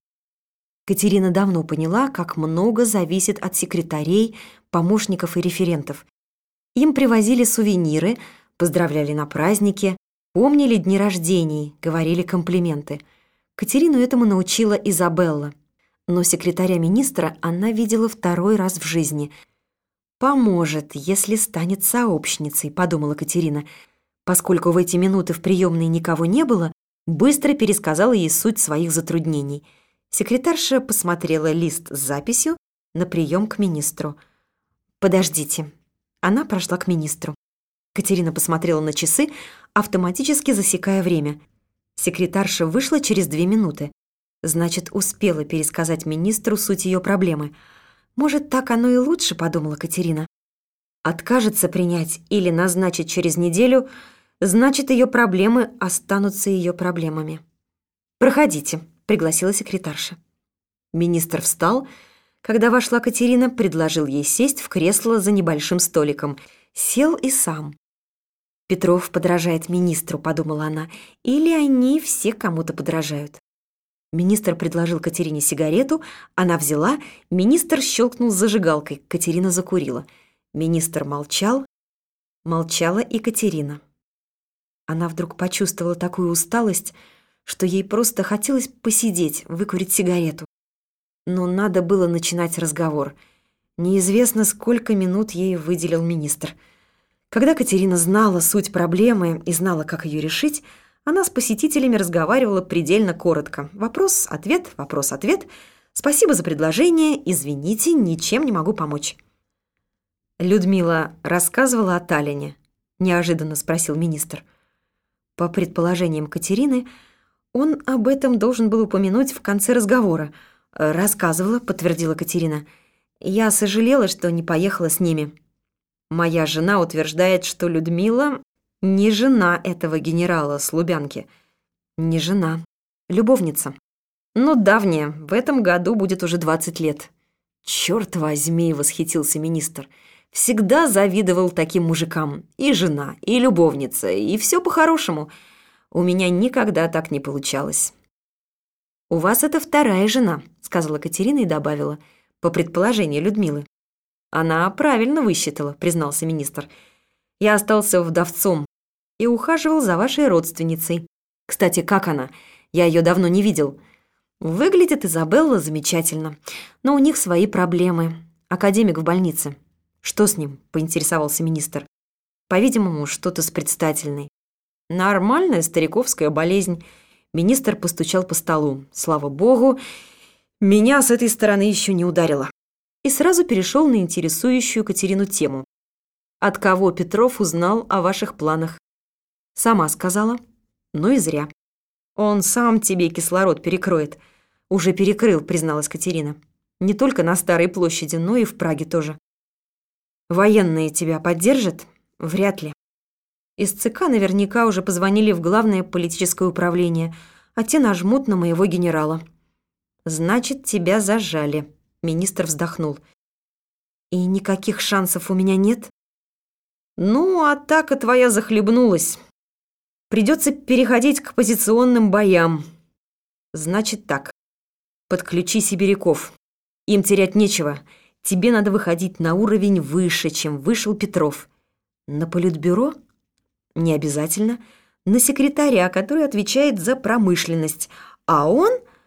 Катерина давно поняла, как много зависит от секретарей, помощников и референтов. Им привозили сувениры, поздравляли на празднике, помнили дни рождений, говорили комплименты. Катерину этому научила Изабелла. Но секретаря министра она видела второй раз в жизни. «Поможет, если станет сообщницей», — подумала Катерина. Поскольку в эти минуты в приемной никого не было, быстро пересказала ей суть своих затруднений. Секретарша посмотрела лист с записью на прием к министру. «Подождите». Она прошла к министру. Катерина посмотрела на часы, автоматически засекая время. Секретарша вышла через две минуты. Значит, успела пересказать министру суть ее проблемы. «Может, так оно и лучше», — подумала Катерина. Откажется принять или назначить через неделю, значит, ее проблемы останутся ее проблемами. «Проходите», — пригласила секретарша. Министр встал. Когда вошла Катерина, предложил ей сесть в кресло за небольшим столиком. Сел и сам. «Петров подражает министру», — подумала она, «или они все кому-то подражают». Министр предложил Катерине сигарету, она взяла, министр щелкнул зажигалкой, Катерина закурила. Министр молчал, молчала и Катерина. Она вдруг почувствовала такую усталость, что ей просто хотелось посидеть, выкурить сигарету. Но надо было начинать разговор. Неизвестно, сколько минут ей выделил министр. Когда Катерина знала суть проблемы и знала, как ее решить, она с посетителями разговаривала предельно коротко. Вопрос-ответ, вопрос-ответ. «Спасибо за предложение, извините, ничем не могу помочь». «Людмила рассказывала о Таллине?» – неожиданно спросил министр. По предположениям Катерины, он об этом должен был упомянуть в конце разговора. «Рассказывала», – подтвердила Катерина. «Я сожалела, что не поехала с ними. Моя жена утверждает, что Людмила не жена этого генерала с Лубянки. Не жена, любовница. Но давняя, в этом году будет уже двадцать лет. «Черт возьми!» — восхитился министр. «Всегда завидовал таким мужикам. И жена, и любовница, и все по-хорошему. У меня никогда так не получалось». «У вас это вторая жена», — сказала Катерина и добавила, по предположению Людмилы. «Она правильно высчитала», — признался министр. «Я остался вдовцом и ухаживал за вашей родственницей. Кстати, как она? Я ее давно не видел». «Выглядит Изабелла замечательно, но у них свои проблемы. Академик в больнице». «Что с ним?» — поинтересовался министр. «По-видимому, что-то с предстательной». «Нормальная стариковская болезнь». Министр постучал по столу. «Слава богу, меня с этой стороны еще не ударило». И сразу перешел на интересующую Катерину тему. «От кого Петров узнал о ваших планах?» «Сама сказала». «Ну и зря. Он сам тебе кислород перекроет». «Уже перекрыл», — призналась Катерина. «Не только на Старой площади, но и в Праге тоже». «Военные тебя поддержат?» «Вряд ли. Из ЦК наверняка уже позвонили в главное политическое управление, а те нажмут на моего генерала». «Значит, тебя зажали», — министр вздохнул. «И никаких шансов у меня нет?» «Ну, атака твоя захлебнулась. Придется переходить к позиционным боям. Значит так, подключи сибиряков. Им терять нечего. Тебе надо выходить на уровень выше, чем вышел Петров. На политбюро? Не обязательно. На секретаря, который отвечает за промышленность. А он...»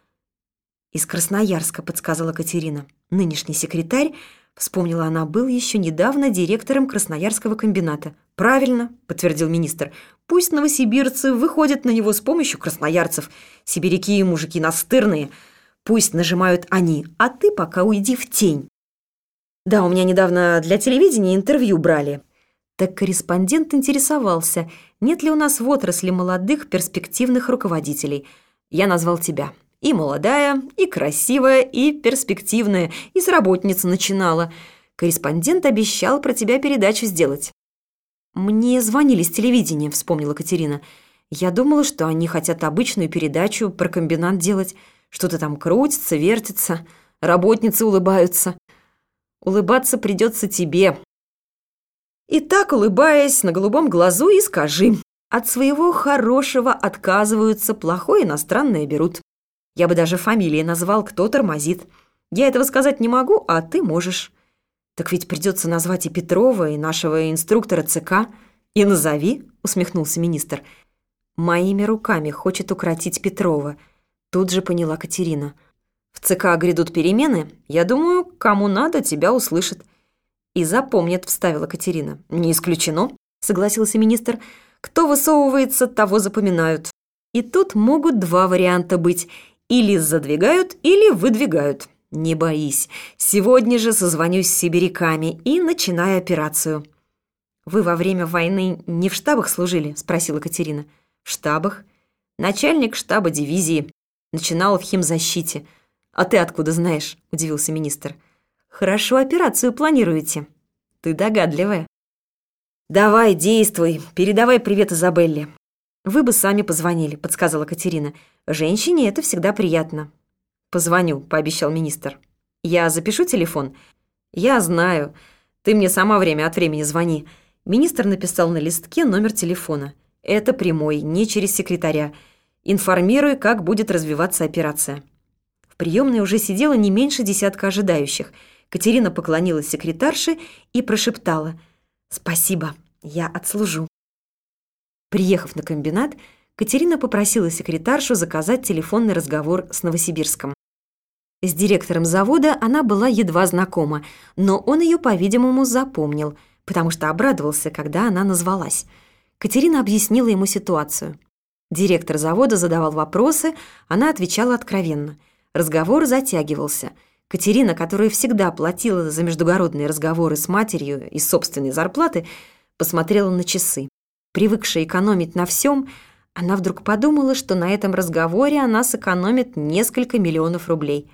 «Из Красноярска», — подсказала Катерина. «Нынешний секретарь, вспомнила она, был еще недавно директором Красноярского комбината». «Правильно», — подтвердил министр. «Пусть новосибирцы выходят на него с помощью красноярцев. Сибиряки и мужики настырные. Пусть нажимают они, а ты пока уйди в тень». «Да, у меня недавно для телевидения интервью брали». Так корреспондент интересовался, нет ли у нас в отрасли молодых перспективных руководителей. Я назвал тебя. И молодая, и красивая, и перспективная, и с работницы начинала. Корреспондент обещал про тебя передачу сделать. «Мне звонили с телевидения», — вспомнила Катерина. «Я думала, что они хотят обычную передачу про комбинат делать. Что-то там крутится, вертится, работницы улыбаются». «Улыбаться придется тебе». «И так, улыбаясь на голубом глазу, и скажи. От своего хорошего отказываются, плохое иностранное берут. Я бы даже фамилии назвал, кто тормозит. Я этого сказать не могу, а ты можешь». «Так ведь придется назвать и Петрова, и нашего инструктора ЦК». «И назови», — усмехнулся министр. «Моими руками хочет укротить Петрова», — тут же поняла Катерина. «В ЦК грядут перемены. Я думаю, кому надо, тебя услышат». «И запомнят», — вставила Катерина. «Не исключено», — согласился министр. «Кто высовывается, того запоминают. И тут могут два варианта быть. Или задвигают, или выдвигают. Не боись. Сегодня же созвонюсь с сибиряками и начинаю операцию». «Вы во время войны не в штабах служили?» — спросила Катерина. «В штабах. Начальник штаба дивизии. Начинал в химзащите». «А ты откуда знаешь?» — удивился министр. «Хорошо операцию планируете. Ты догадливая». «Давай, действуй. Передавай привет Изабелле». «Вы бы сами позвонили», — подсказала Катерина. «Женщине это всегда приятно». «Позвоню», — пообещал министр. «Я запишу телефон?» «Я знаю. Ты мне сама время от времени звони». Министр написал на листке номер телефона. «Это прямой, не через секретаря. Информируй, как будет развиваться операция». В приемной уже сидело не меньше десятка ожидающих. Катерина поклонилась секретарше и прошептала: «Спасибо, я отслужу». Приехав на комбинат, Катерина попросила секретаршу заказать телефонный разговор с Новосибирском. С директором завода она была едва знакома, но он ее, по-видимому, запомнил, потому что обрадовался, когда она назвалась. Катерина объяснила ему ситуацию. Директор завода задавал вопросы, она отвечала откровенно. Разговор затягивался. Катерина, которая всегда платила за междугородные разговоры с матерью из собственной зарплаты, посмотрела на часы. Привыкшая экономить на всем, она вдруг подумала, что на этом разговоре она сэкономит несколько миллионов рублей.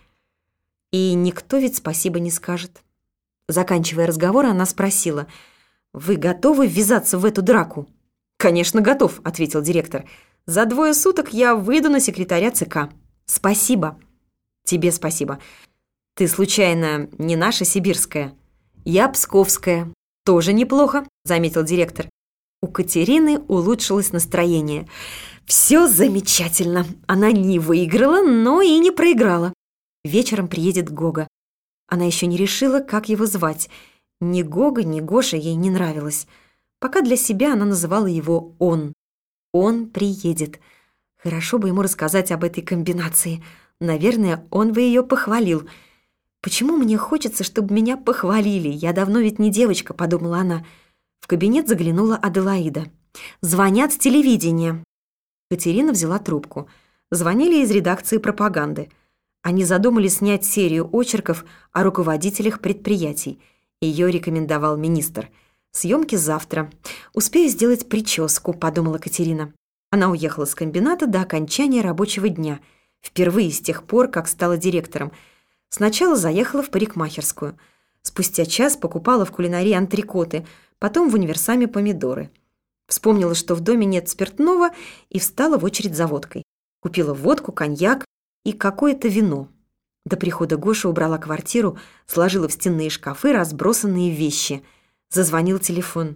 И никто ведь спасибо не скажет. Заканчивая разговор, она спросила: «Вы готовы ввязаться в эту драку?» «Конечно, готов», — ответил директор. «За двое суток я выйду на секретаря ЦК». «Спасибо». «Тебе спасибо. Ты, случайно, не наша сибирская? Я псковская. Тоже неплохо, заметил директор. У Катерины улучшилось настроение. Все замечательно. Она не выиграла, но и не проиграла. Вечером приедет Гога. Она еще не решила, как его звать. Ни Гога, ни Гоша ей не нравилось. Пока для себя она называла его «он». Он приедет. Хорошо бы ему рассказать об этой комбинации. Наверное, он бы ее похвалил. «Почему мне хочется, чтобы меня похвалили? Я давно ведь не девочка», — подумала она. В кабинет заглянула Аделаида. «Звонят с телевидения». Катерина взяла трубку. Звонили из редакции пропаганды. Они задумали снять серию очерков о руководителях предприятий. Ее рекомендовал министр. «Съемки завтра. Успею сделать прическу», — подумала Катерина. Она уехала с комбината до окончания рабочего дня. Впервые с тех пор, как стала директором. Сначала заехала в парикмахерскую. Спустя час покупала в кулинарии антрикоты, потом в универсаме помидоры. Вспомнила, что в доме нет спиртного, и встала в очередь за водкой. Купила водку, коньяк и какое-то вино. До прихода Гоши убрала квартиру, сложила в стенные шкафы разбросанные вещи. Зазвонил телефон.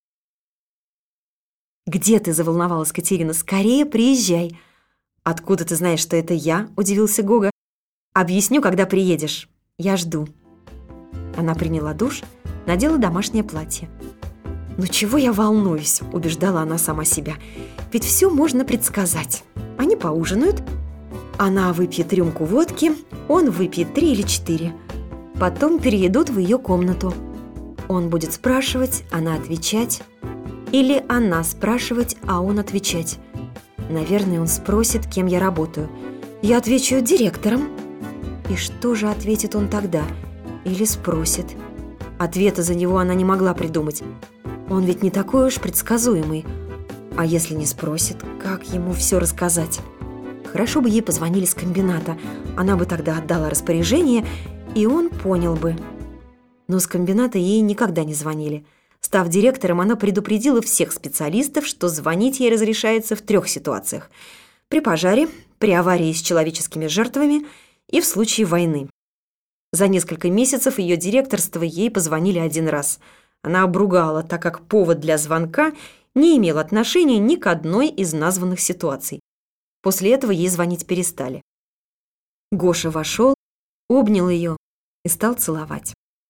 «Где ты?» – заволновалась Катерина. «Скорее приезжай!» «Откуда ты знаешь, что это я?» – удивился Гога. «Объясню, когда приедешь. Я жду». Она приняла душ, надела домашнее платье. «Ну чего я волнуюсь?» – убеждала она сама себя. «Ведь все можно предсказать. Они поужинают, она выпьет рюмку водки, он выпьет три или четыре. Потом переедут в ее комнату. Он будет спрашивать, она отвечать. Или она спрашивать, а он отвечать. Наверное, он спросит, кем я работаю. Я отвечу директором. И что же ответит он тогда? Или спросит? Ответа за него она не могла придумать. Он ведь не такой уж предсказуемый. А если не спросит, как ему все рассказать? Хорошо бы ей позвонили с комбината. Она бы тогда отдала распоряжение, и он понял бы. Но с комбината ей никогда не звонили. Став директором, она предупредила всех специалистов, что звонить ей разрешается в трех ситуациях. При пожаре, при аварии с человеческими жертвами и в случае войны. За несколько месяцев ее директорства ей позвонили один раз. Она обругала, так как повод для звонка не имел отношения ни к одной из названных ситуаций. После этого ей звонить перестали. Гоша вошел, обнял ее и стал целовать.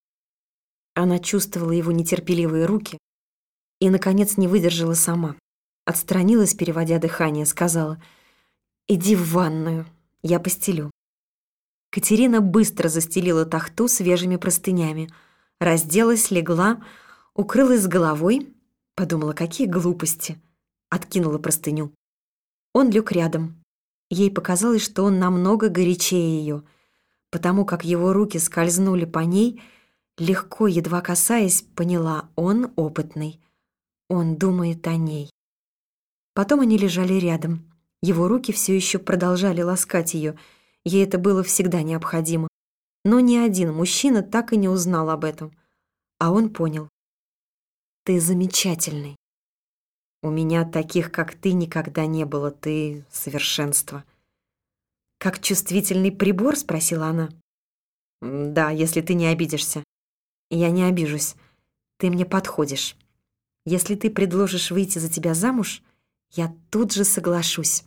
Она чувствовала его нетерпеливые руки и, наконец, не выдержала сама. Отстранилась, переводя дыхание, сказала: «Иди в ванную, я постелю». Катерина быстро застелила тахту свежими простынями, разделась, легла, укрылась с головой, подумала, какие глупости, откинула простыню. Он лег рядом. Ей показалось, что он намного горячее ее, потому как его руки скользнули по ней, легко, едва касаясь, поняла, он опытный. Он думает о ней. Потом они лежали рядом. Его руки все еще продолжали ласкать ее. Ей это было всегда необходимо. Но ни один мужчина так и не узнал об этом. А он понял. «Ты замечательный. У меня таких, как ты, никогда не было. Ты — совершенство». «Как чувствительный прибор?» — спросила она. «Да, если ты не обидишься». «Я не обижусь. Ты мне подходишь. Если ты предложишь выйти за тебя замуж, я тут же соглашусь.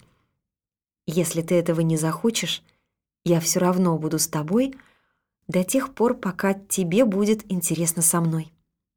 Если ты этого не захочешь, я все равно буду с тобой до тех пор, пока тебе будет интересно со мной».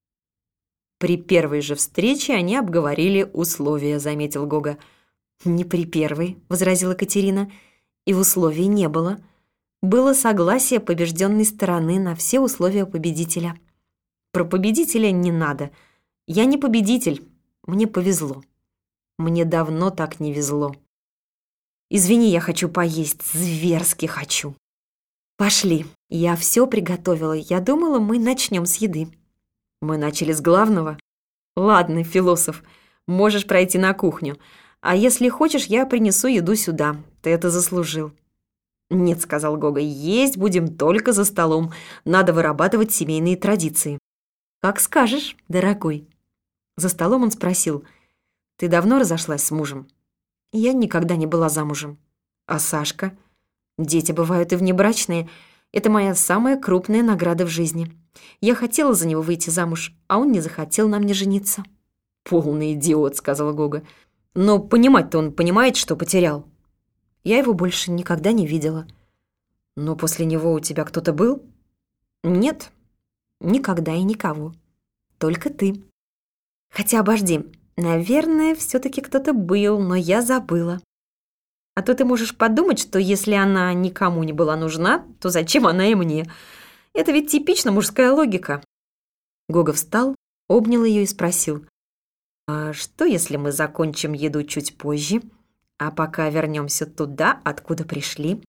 «При первой же встрече они обговорили условия», — заметил Гога. «Не при первой», — возразила Катерина, — «и условий не было. Было согласие побежденной стороны на все условия победителя. Про победителя не надо. Я не победитель, мне повезло. Мне давно так не везло. Извини, я хочу поесть, зверски хочу. Пошли, я все приготовила, я думала, мы начнем с еды». «Мы начали с главного?» «Ладно, философ, можешь пройти на кухню. А если хочешь, я принесу еду сюда. Ты это заслужил». «Нет», — сказал Гога, — «есть будем только за столом. Надо вырабатывать семейные традиции». «Как скажешь, дорогой». За столом он спросил: «Ты давно разошлась с мужем?» «Я никогда не была замужем». «А Сашка?» «Дети бывают и внебрачные. Это моя самая крупная награда в жизни. Я хотела за него выйти замуж, а он не захотел на мне жениться». «Полный идиот», — сказала Гога. «Но понимать-то он понимает, что потерял». «Я его больше никогда не видела». «Но после него у тебя кто-то был?» «Нет, никогда и никого. Только ты. Хотя, обожди, наверное, все-таки кто-то был, но я забыла. А то ты можешь подумать, что если она никому не была нужна, то зачем она и мне? Это ведь типично мужская логика». Гога встал, обнял ее и спросил: «А что, если мы закончим еду чуть позже, а пока вернемся туда, откуда пришли?»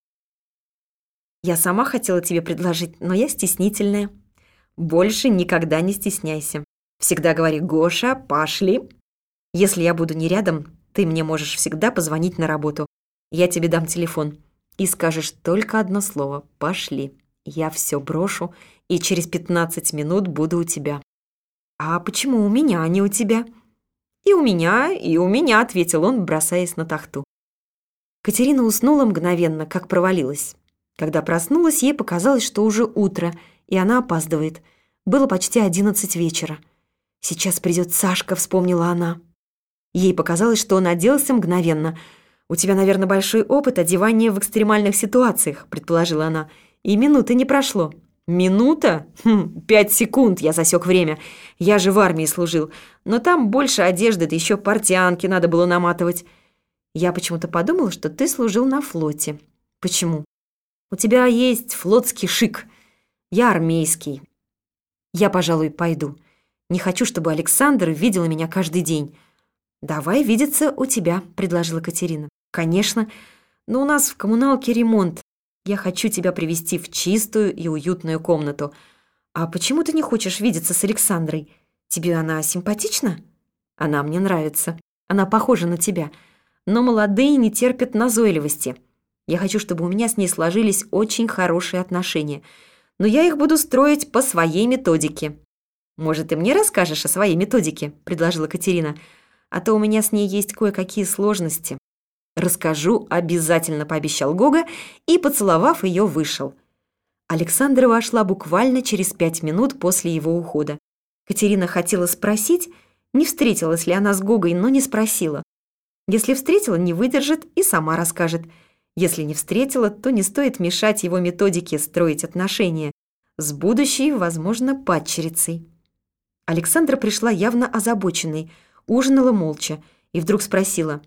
«Я сама хотела тебе предложить, но я стеснительная». «Больше никогда не стесняйся. Всегда говори: Гоша, пошли. Если я буду не рядом, ты мне можешь всегда позвонить на работу. Я тебе дам телефон. И скажешь только одно слово: пошли. Я все брошу, и через пятнадцать минут буду у тебя». «А почему у меня, а не у тебя?» «И у меня, и у меня», — ответил он, бросаясь на тахту. Катерина уснула мгновенно, как провалилась. Когда проснулась, ей показалось, что уже утро, и она опаздывает. Было почти одиннадцать вечера. «Сейчас придет Сашка», — вспомнила она. Ей показалось, что он оделся мгновенно. «У тебя, наверное, большой опыт одевания в экстремальных ситуациях», — предположила она. «И минуты не прошло». «Минута? Хм, пять секунд», — я засек время. «Я же в армии служил. Но там больше одежды, да еще портянки надо было наматывать». «Я почему-то подумала, что ты служил на флоте». «Почему?» «У тебя есть флотский шик. Я армейский. Я, пожалуй, пойду. Не хочу, чтобы Александр видел меня каждый день». «Давай видеться у тебя», — предложила Катерина. «Конечно. Но у нас в коммуналке ремонт. Я хочу тебя привести в чистую и уютную комнату. А почему ты не хочешь видеться с Александрой? Тебе она симпатична?» «Она мне нравится. Она похожа на тебя. Но молодые не терпят назойливости. Я хочу, чтобы у меня с ней сложились очень хорошие отношения. Но я их буду строить по своей методике». «Может, ты мне расскажешь о своей методике?» — предложила Катерина. «А то у меня с ней есть кое-какие сложности». «Расскажу обязательно», — пообещал Гога и, поцеловав ее, вышел. Александра вошла буквально через пять минут после его ухода. Катерина хотела спросить, не встретилась ли она с Гогой, но не спросила. Если встретила, не выдержит и сама расскажет. Если не встретила, то не стоит мешать его методике строить отношения с будущей, возможно, падчерицей. Александра пришла явно озабоченной, ужинала молча и вдруг спросила: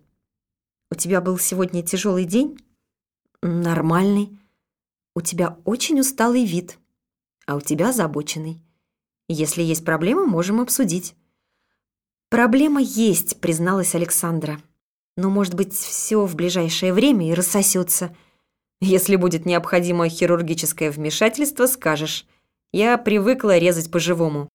«У тебя был сегодня тяжелый день?» «Нормальный». «У тебя очень усталый вид, а у тебя озабоченный. Если есть проблема, можем обсудить». «Проблема есть», — призналась Александра. «Но, может быть, все в ближайшее время и рассосется. Если будет необходимо хирургическое вмешательство, скажешь. Я привыкла резать по-живому».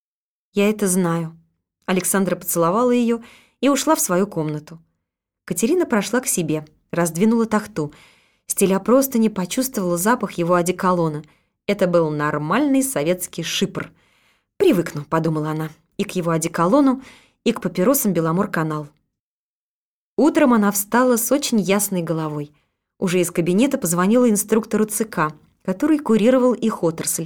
«Я это знаю». Александра поцеловала ее и ушла в свою комнату. Катерина прошла к себе, раздвинула тахту. Стеля простыни, почувствовала запах его одеколона. Это был нормальный советский шипр. «Привыкну», — подумала она, и к его одеколону, и к папиросам «Беломор-канал». Утром она встала с очень ясной головой. Уже из кабинета позвонила инструктору ЦК, который курировал их отрасль.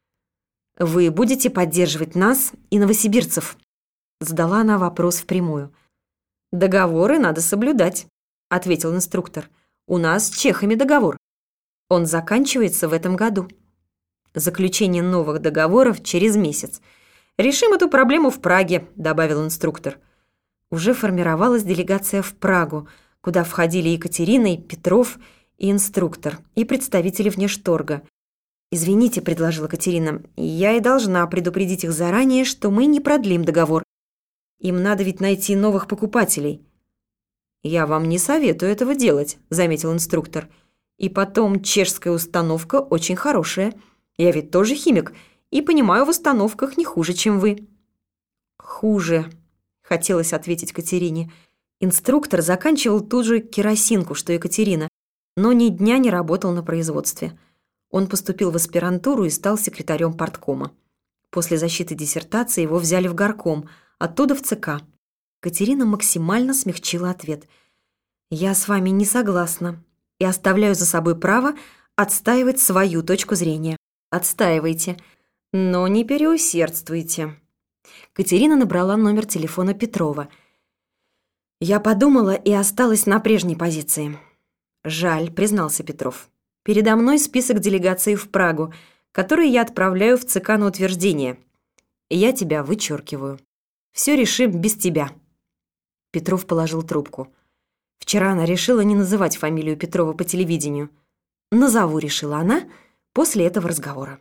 «Вы будете поддерживать нас и новосибирцев?» Задала она вопрос впрямую. «Договоры надо соблюдать», — ответил инструктор. «У нас с чехами договор. Он заканчивается в этом году. Заключение новых договоров через месяц. Решим эту проблему в Праге», — добавил инструктор. Уже формировалась делегация в Прагу, куда входили Екатерина, и Петров, и инструктор, и представители внешторга. «Извините», — предложила Катерина, — «я и должна предупредить их заранее, что мы не продлим договор. Им надо ведь найти новых покупателей». «Я вам не советую этого делать», — заметил инструктор. «И потом, чешская установка очень хорошая. Я ведь тоже химик и понимаю в установках не хуже, чем вы». «Хуже», — хотелось ответить Катерине. Инструктор заканчивал ту же керосинку, что и Катерина, но ни дня не работал на производстве. Он поступил в аспирантуру и стал секретарем парткома. После защиты диссертации его взяли в горком, оттуда в ЦК. Катерина максимально смягчила ответ. «Я с вами не согласна и оставляю за собой право отстаивать свою точку зрения. Отстаивайте, но не переусердствуйте. Катерина набрала номер телефона Петрова. «Я подумала и осталась на прежней позиции». «Жаль», — признался Петров. «Передо мной список делегаций в Прагу, который я отправляю в ЦК на утверждение. Я тебя вычеркиваю. Все решим без тебя». Петров положил трубку. Вчера она решила не называть фамилию Петрова по телевидению. «Назову», — решила она после этого разговора.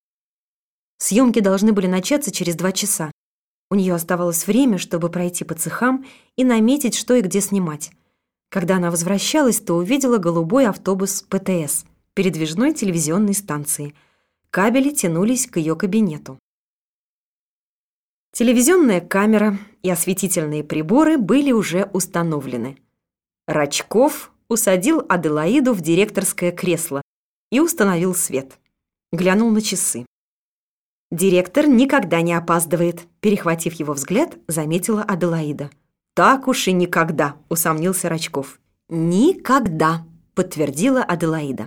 Съемки должны были начаться через два часа. У нее оставалось время, чтобы пройти по цехам и наметить, что и где снимать. Когда она возвращалась, то увидела голубой автобус ПТС, передвижной телевизионной станции. Кабели тянулись к ее кабинету. Телевизионная камера и осветительные приборы были уже установлены. Рачков усадил Аделаиду в директорское кресло и установил свет. Глянул на часы. «Директор никогда не опаздывает», — перехватив его взгляд, заметила Аделаида. «Так уж и никогда», — усомнился Рачков. «Никогда», — подтвердила Аделаида.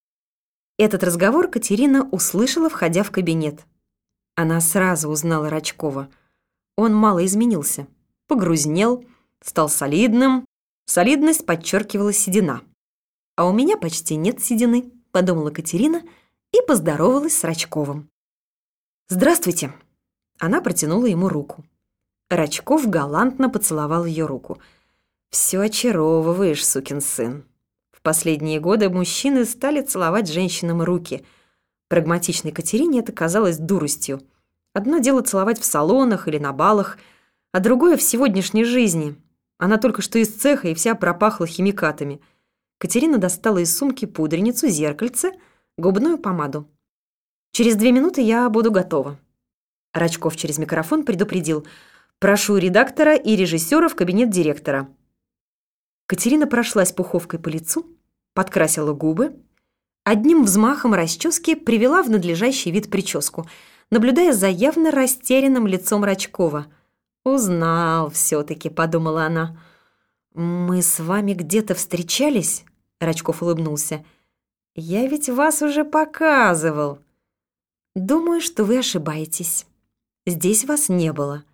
Этот разговор Катерина услышала, входя в кабинет. Она сразу узнала Рачкова. Он мало изменился. Погрузнел, стал солидным. Солидность подчеркивала седина. «А у меня почти нет седины», — подумала Катерина и поздоровалась с Рачковым. «Здравствуйте». Она протянула ему руку. Рачков галантно поцеловал ее руку. «Все очаровываешь, сукин сын». В последние годы мужчины стали целовать женщинам руки. Прагматичной Катерине это казалось дуростью. Одно дело целовать в салонах или на балах, а другое в сегодняшней жизни. Она только что из цеха и вся пропахла химикатами. Катерина достала из сумки пудреницу, зеркальце, губную помаду. «Через две минуты я буду готова». Рачков через микрофон предупредил: «Прошу редактора и режиссера в кабинет директора». Катерина прошлась пуховкой по лицу, подкрасила губы, одним взмахом расчески привела в надлежащий вид прическу, наблюдая за явно растерянным лицом Рачкова. «Узнал все-таки», — подумала она. «Мы с вами где-то встречались?» — Рачков улыбнулся. «Я ведь вас уже показывал». «Думаю, что вы ошибаетесь. Здесь вас не было».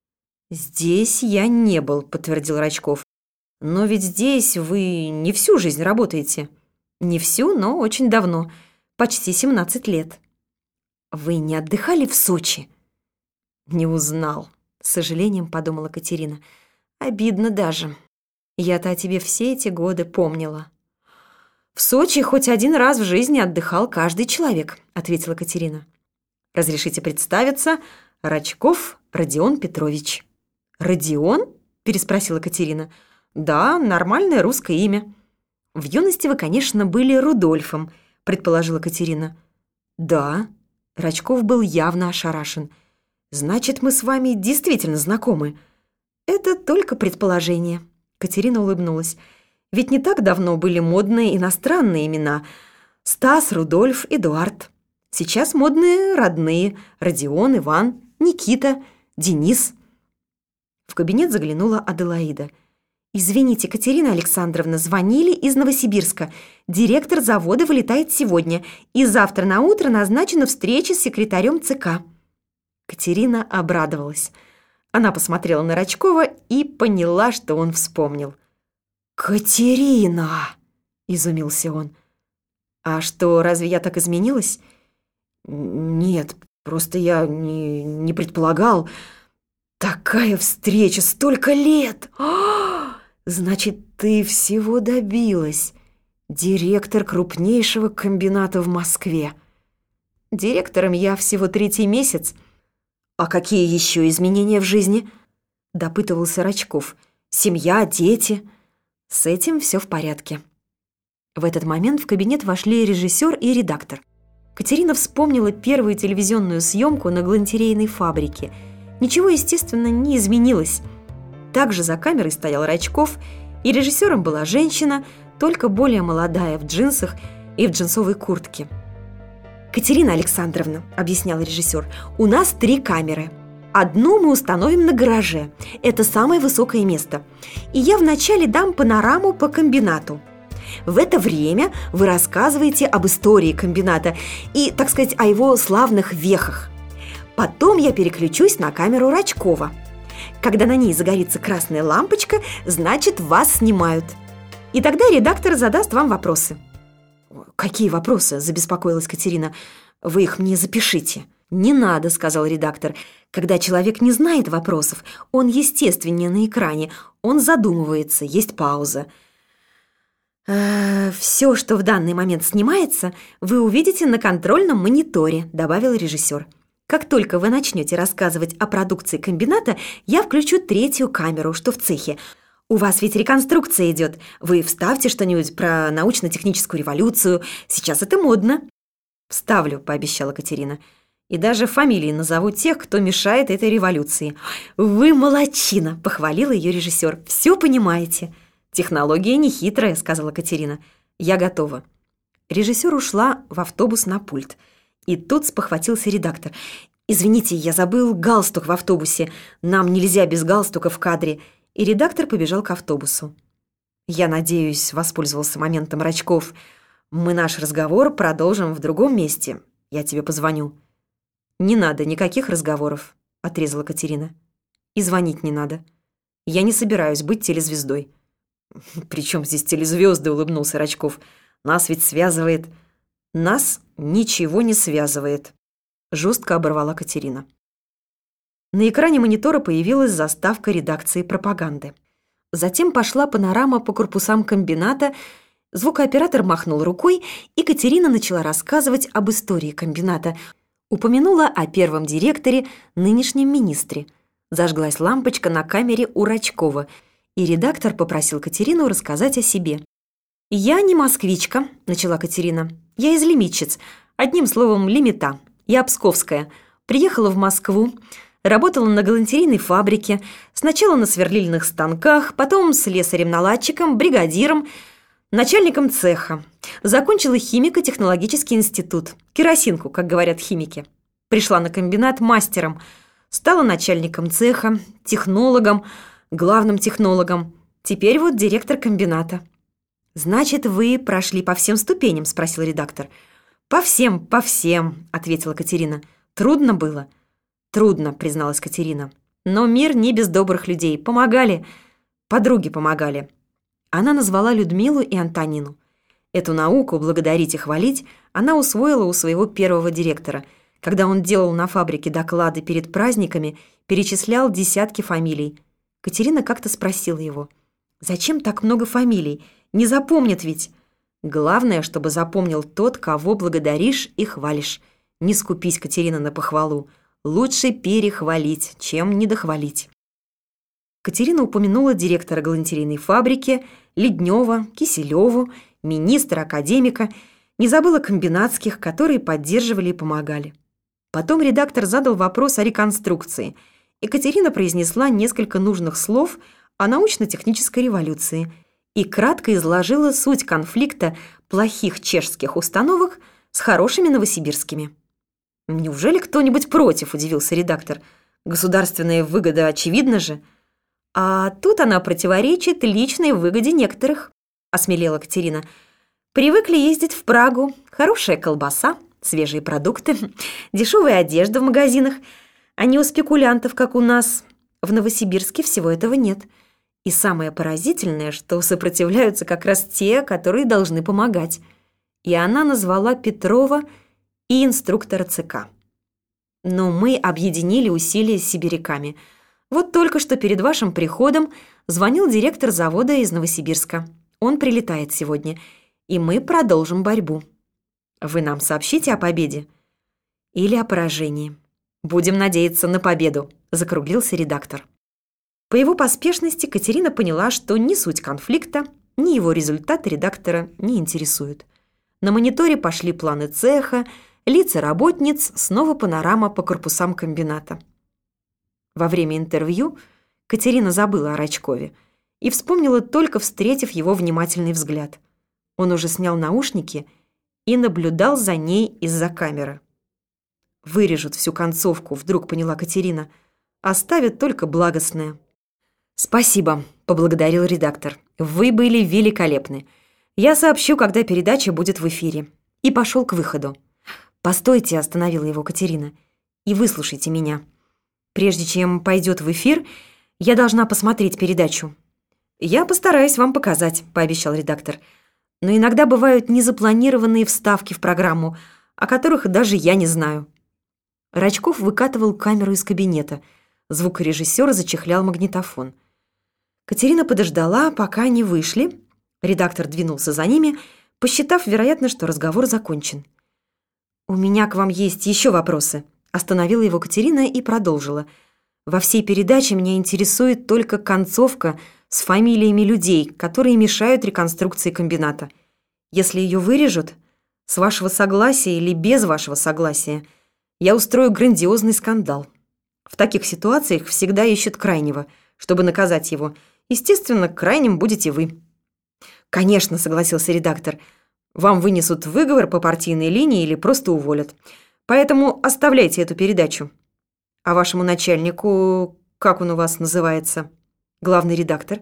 «Здесь я не был», — подтвердил Рачков. «Но ведь здесь вы не всю жизнь работаете». «Не всю, но очень давно. Почти семнадцать лет». «Вы не отдыхали в Сочи?» «Не узнал», — с сожалением подумала Катерина. «Обидно даже. Я-то о тебе все эти годы помнила». «В Сочи хоть один раз в жизни отдыхал каждый человек», — ответила Катерина. «Разрешите представиться, Рачков Родион Петрович». «Родион?» — переспросила Катерина. «Да, нормальное русское имя». «В юности вы, конечно, были Рудольфом», — предположила Катерина. «Да». Рачков был явно ошарашен. «Значит, мы с вами действительно знакомы». «Это только предположение», — Катерина улыбнулась. «Ведь не так давно были модные иностранные имена. Стас, Рудольф, Эдуард. Сейчас модные родные: Родион, Иван, Никита, Денис». В кабинет заглянула Аделаида. «Извините, Катерина Александровна, звонили из Новосибирска. Директор завода вылетает сегодня, и завтра на утро назначена встреча с секретарем ЦК». Катерина обрадовалась. Она посмотрела на Рачкова и поняла, что он вспомнил. «Катерина!» — изумился он. «А что, разве я так изменилась?» «Нет, просто я не, не предполагал. Такая встреча, столько лет! А-а-а! Значит, ты всего добилась. Директор крупнейшего комбината в Москве». «Директором я всего третий месяц». «А какие еще изменения в жизни?» — допытывался Рачков. «Семья, дети?» «С этим все в порядке». В этот момент в кабинет вошли режиссер и редактор. Катерина вспомнила первую телевизионную съемку на галантерейной фабрике. Ничего, естественно, не изменилось. Также за камерой стоял Рачков, и режиссером была женщина, только более молодая, в джинсах и в джинсовой куртке. «Катерина Александровна», — объяснял режиссер, — «у нас три камеры. Одну мы установим на гараже. Это самое высокое место. И я вначале дам панораму по комбинату. В это время вы рассказываете об истории комбината и, так сказать, о его славных вехах. Потом я переключусь на камеру Рачкова. Когда на ней загорится красная лампочка, значит, вас снимают. И тогда редактор задаст вам вопросы. «Какие вопросы?» – забеспокоилась Катерина. «Вы их мне запишите». «Не надо», – сказал редактор. «Когда человек не знает вопросов, он естественнее на экране, он задумывается, есть пауза». «Э, «Все, что в данный момент снимается, вы увидите на контрольном мониторе», – добавил режиссер. «Как только вы начнете рассказывать о продукции комбината, я включу третью камеру, что в цехе. У вас ведь реконструкция идет. Вы вставьте что-нибудь про научно-техническую революцию. Сейчас это модно». «Вставлю», – пообещала Катерина. «И даже фамилии назову тех, кто мешает этой революции». «Вы молодчина», – похвалил ее режиссер. «Все понимаете». «Технология не хитрая», – сказала Катерина. «Я готова». Режиссер ушла в автобус на пульт. И тут спохватился редактор. «Извините, я забыл галстук в автобусе. Нам нельзя без галстука в кадре». И редактор побежал к автобусу. «Я надеюсь», – воспользовался моментом Рачков, «мы наш разговор продолжим в другом месте. Я тебе позвоню». «Не надо никаких разговоров», – отрезала Катерина. «И звонить не надо. Я не собираюсь быть телезвездой». «При чем здесь телезвезды?» – улыбнулся Рачков. «Нас ведь связывает...» «Нас ничего не связывает», – жестко оборвала Катерина. На экране монитора появилась заставка редакции пропаганды. Затем пошла панорама по корпусам комбината, звукооператор махнул рукой, и Катерина начала рассказывать об истории комбината. Упомянула о первом директоре, нынешнем министре. Зажглась лампочка на камере у Рачкова, и редактор попросил Катерину рассказать о себе. «Я не москвичка», – начала Катерина. «Я из Лимитчиц, одним словом, лимита. Я псковская. Приехала в Москву. Работала на галантерейной фабрике, сначала на сверлильных станках, потом слесарем-наладчиком, бригадиром, начальником цеха. Закончила химико-технологический институт, керосинку, как говорят химики. Пришла на комбинат мастером, стала начальником цеха, технологом, главным технологом. Теперь вот директор комбината». «Значит, вы прошли по всем ступеням?» – спросил редактор. «По всем, по всем», – ответила Катерина. «Трудно было?» «Трудно», — призналась Катерина. «Но мир не без добрых людей. Помогали. Подруги помогали». Она назвала Людмилу и Антонину. Эту науку, благодарить и хвалить, она усвоила у своего первого директора. Когда он делал на фабрике доклады перед праздниками, перечислял десятки фамилий. Катерина как-то спросила его: «Зачем так много фамилий? Не запомнят ведь». «Главное, чтобы запомнил тот, кого благодаришь и хвалишь. Не скупись, Катерина, на похвалу. Лучше перехвалить, чем недохвалить». Катерина упомянула директора галантерейной фабрики, Леднева, Киселеву, министра-академика, не забыла комбинатских, которые поддерживали и помогали. Потом редактор задал вопрос о реконструкции, и Катерина произнесла несколько нужных слов о научно-технической революции и кратко изложила суть конфликта плохих чешских установок с хорошими новосибирскими. «Неужели кто-нибудь против?» – удивился редактор. «Государственная выгода очевидна же». «А тут она противоречит личной выгоде некоторых», – осмелела Катерина. «Привыкли ездить в Прагу, хорошая колбаса, свежие продукты, дешевая одежда в магазинах, а не у спекулянтов, как у нас. В Новосибирске всего этого нет. И самое поразительное, что сопротивляются как раз те, которые должны помогать». И она назвала Петрова и инструктора ЦК. «Но мы объединили усилия с сибиряками. Вот только что перед вашим приходом звонил директор завода из Новосибирска. Он прилетает сегодня, и мы продолжим борьбу. Вы нам сообщите о победе или о поражении? Будем надеяться на победу», – закруглился редактор. По его поспешности Катерина поняла, что ни суть конфликта, ни его результаты редактора не интересуют. На мониторе пошли планы цеха, лица работниц, снова панорама по корпусам комбината. Во время интервью Катерина забыла о Рачкове и вспомнила, только встретив его внимательный взгляд. Он уже снял наушники и наблюдал за ней из-за камеры. «Вырежут всю концовку», — вдруг поняла Катерина. «Оставят только благостное». «Спасибо», — поблагодарил редактор. «Вы были великолепны. Я сообщу, когда передача будет в эфире». И пошел к выходу. «Постойте», — остановила его Катерина, — «и выслушайте меня. Прежде чем пойдет в эфир, я должна посмотреть передачу». «Я постараюсь вам показать», — пообещал редактор. «Но иногда бывают незапланированные вставки в программу, о которых даже я не знаю». Рачков выкатывал камеру из кабинета. Звукорежиссер зачехлял магнитофон. Катерина подождала, пока они вышли. Редактор двинулся за ними, посчитав, вероятно, что разговор закончен. «У меня к вам есть еще вопросы», — остановила его Катерина и продолжила. «Во всей передаче меня интересует только концовка с фамилиями людей, которые мешают реконструкции комбината. Если ее вырежут, с вашего согласия или без вашего согласия, я устрою грандиозный скандал. В таких ситуациях всегда ищут крайнего, чтобы наказать его. Естественно, крайним будете вы». «Конечно», — согласился редактор. «Вам вынесут выговор по партийной линии или просто уволят. Поэтому оставляйте эту передачу. А вашему начальнику, как он у вас называется? Главный редактор?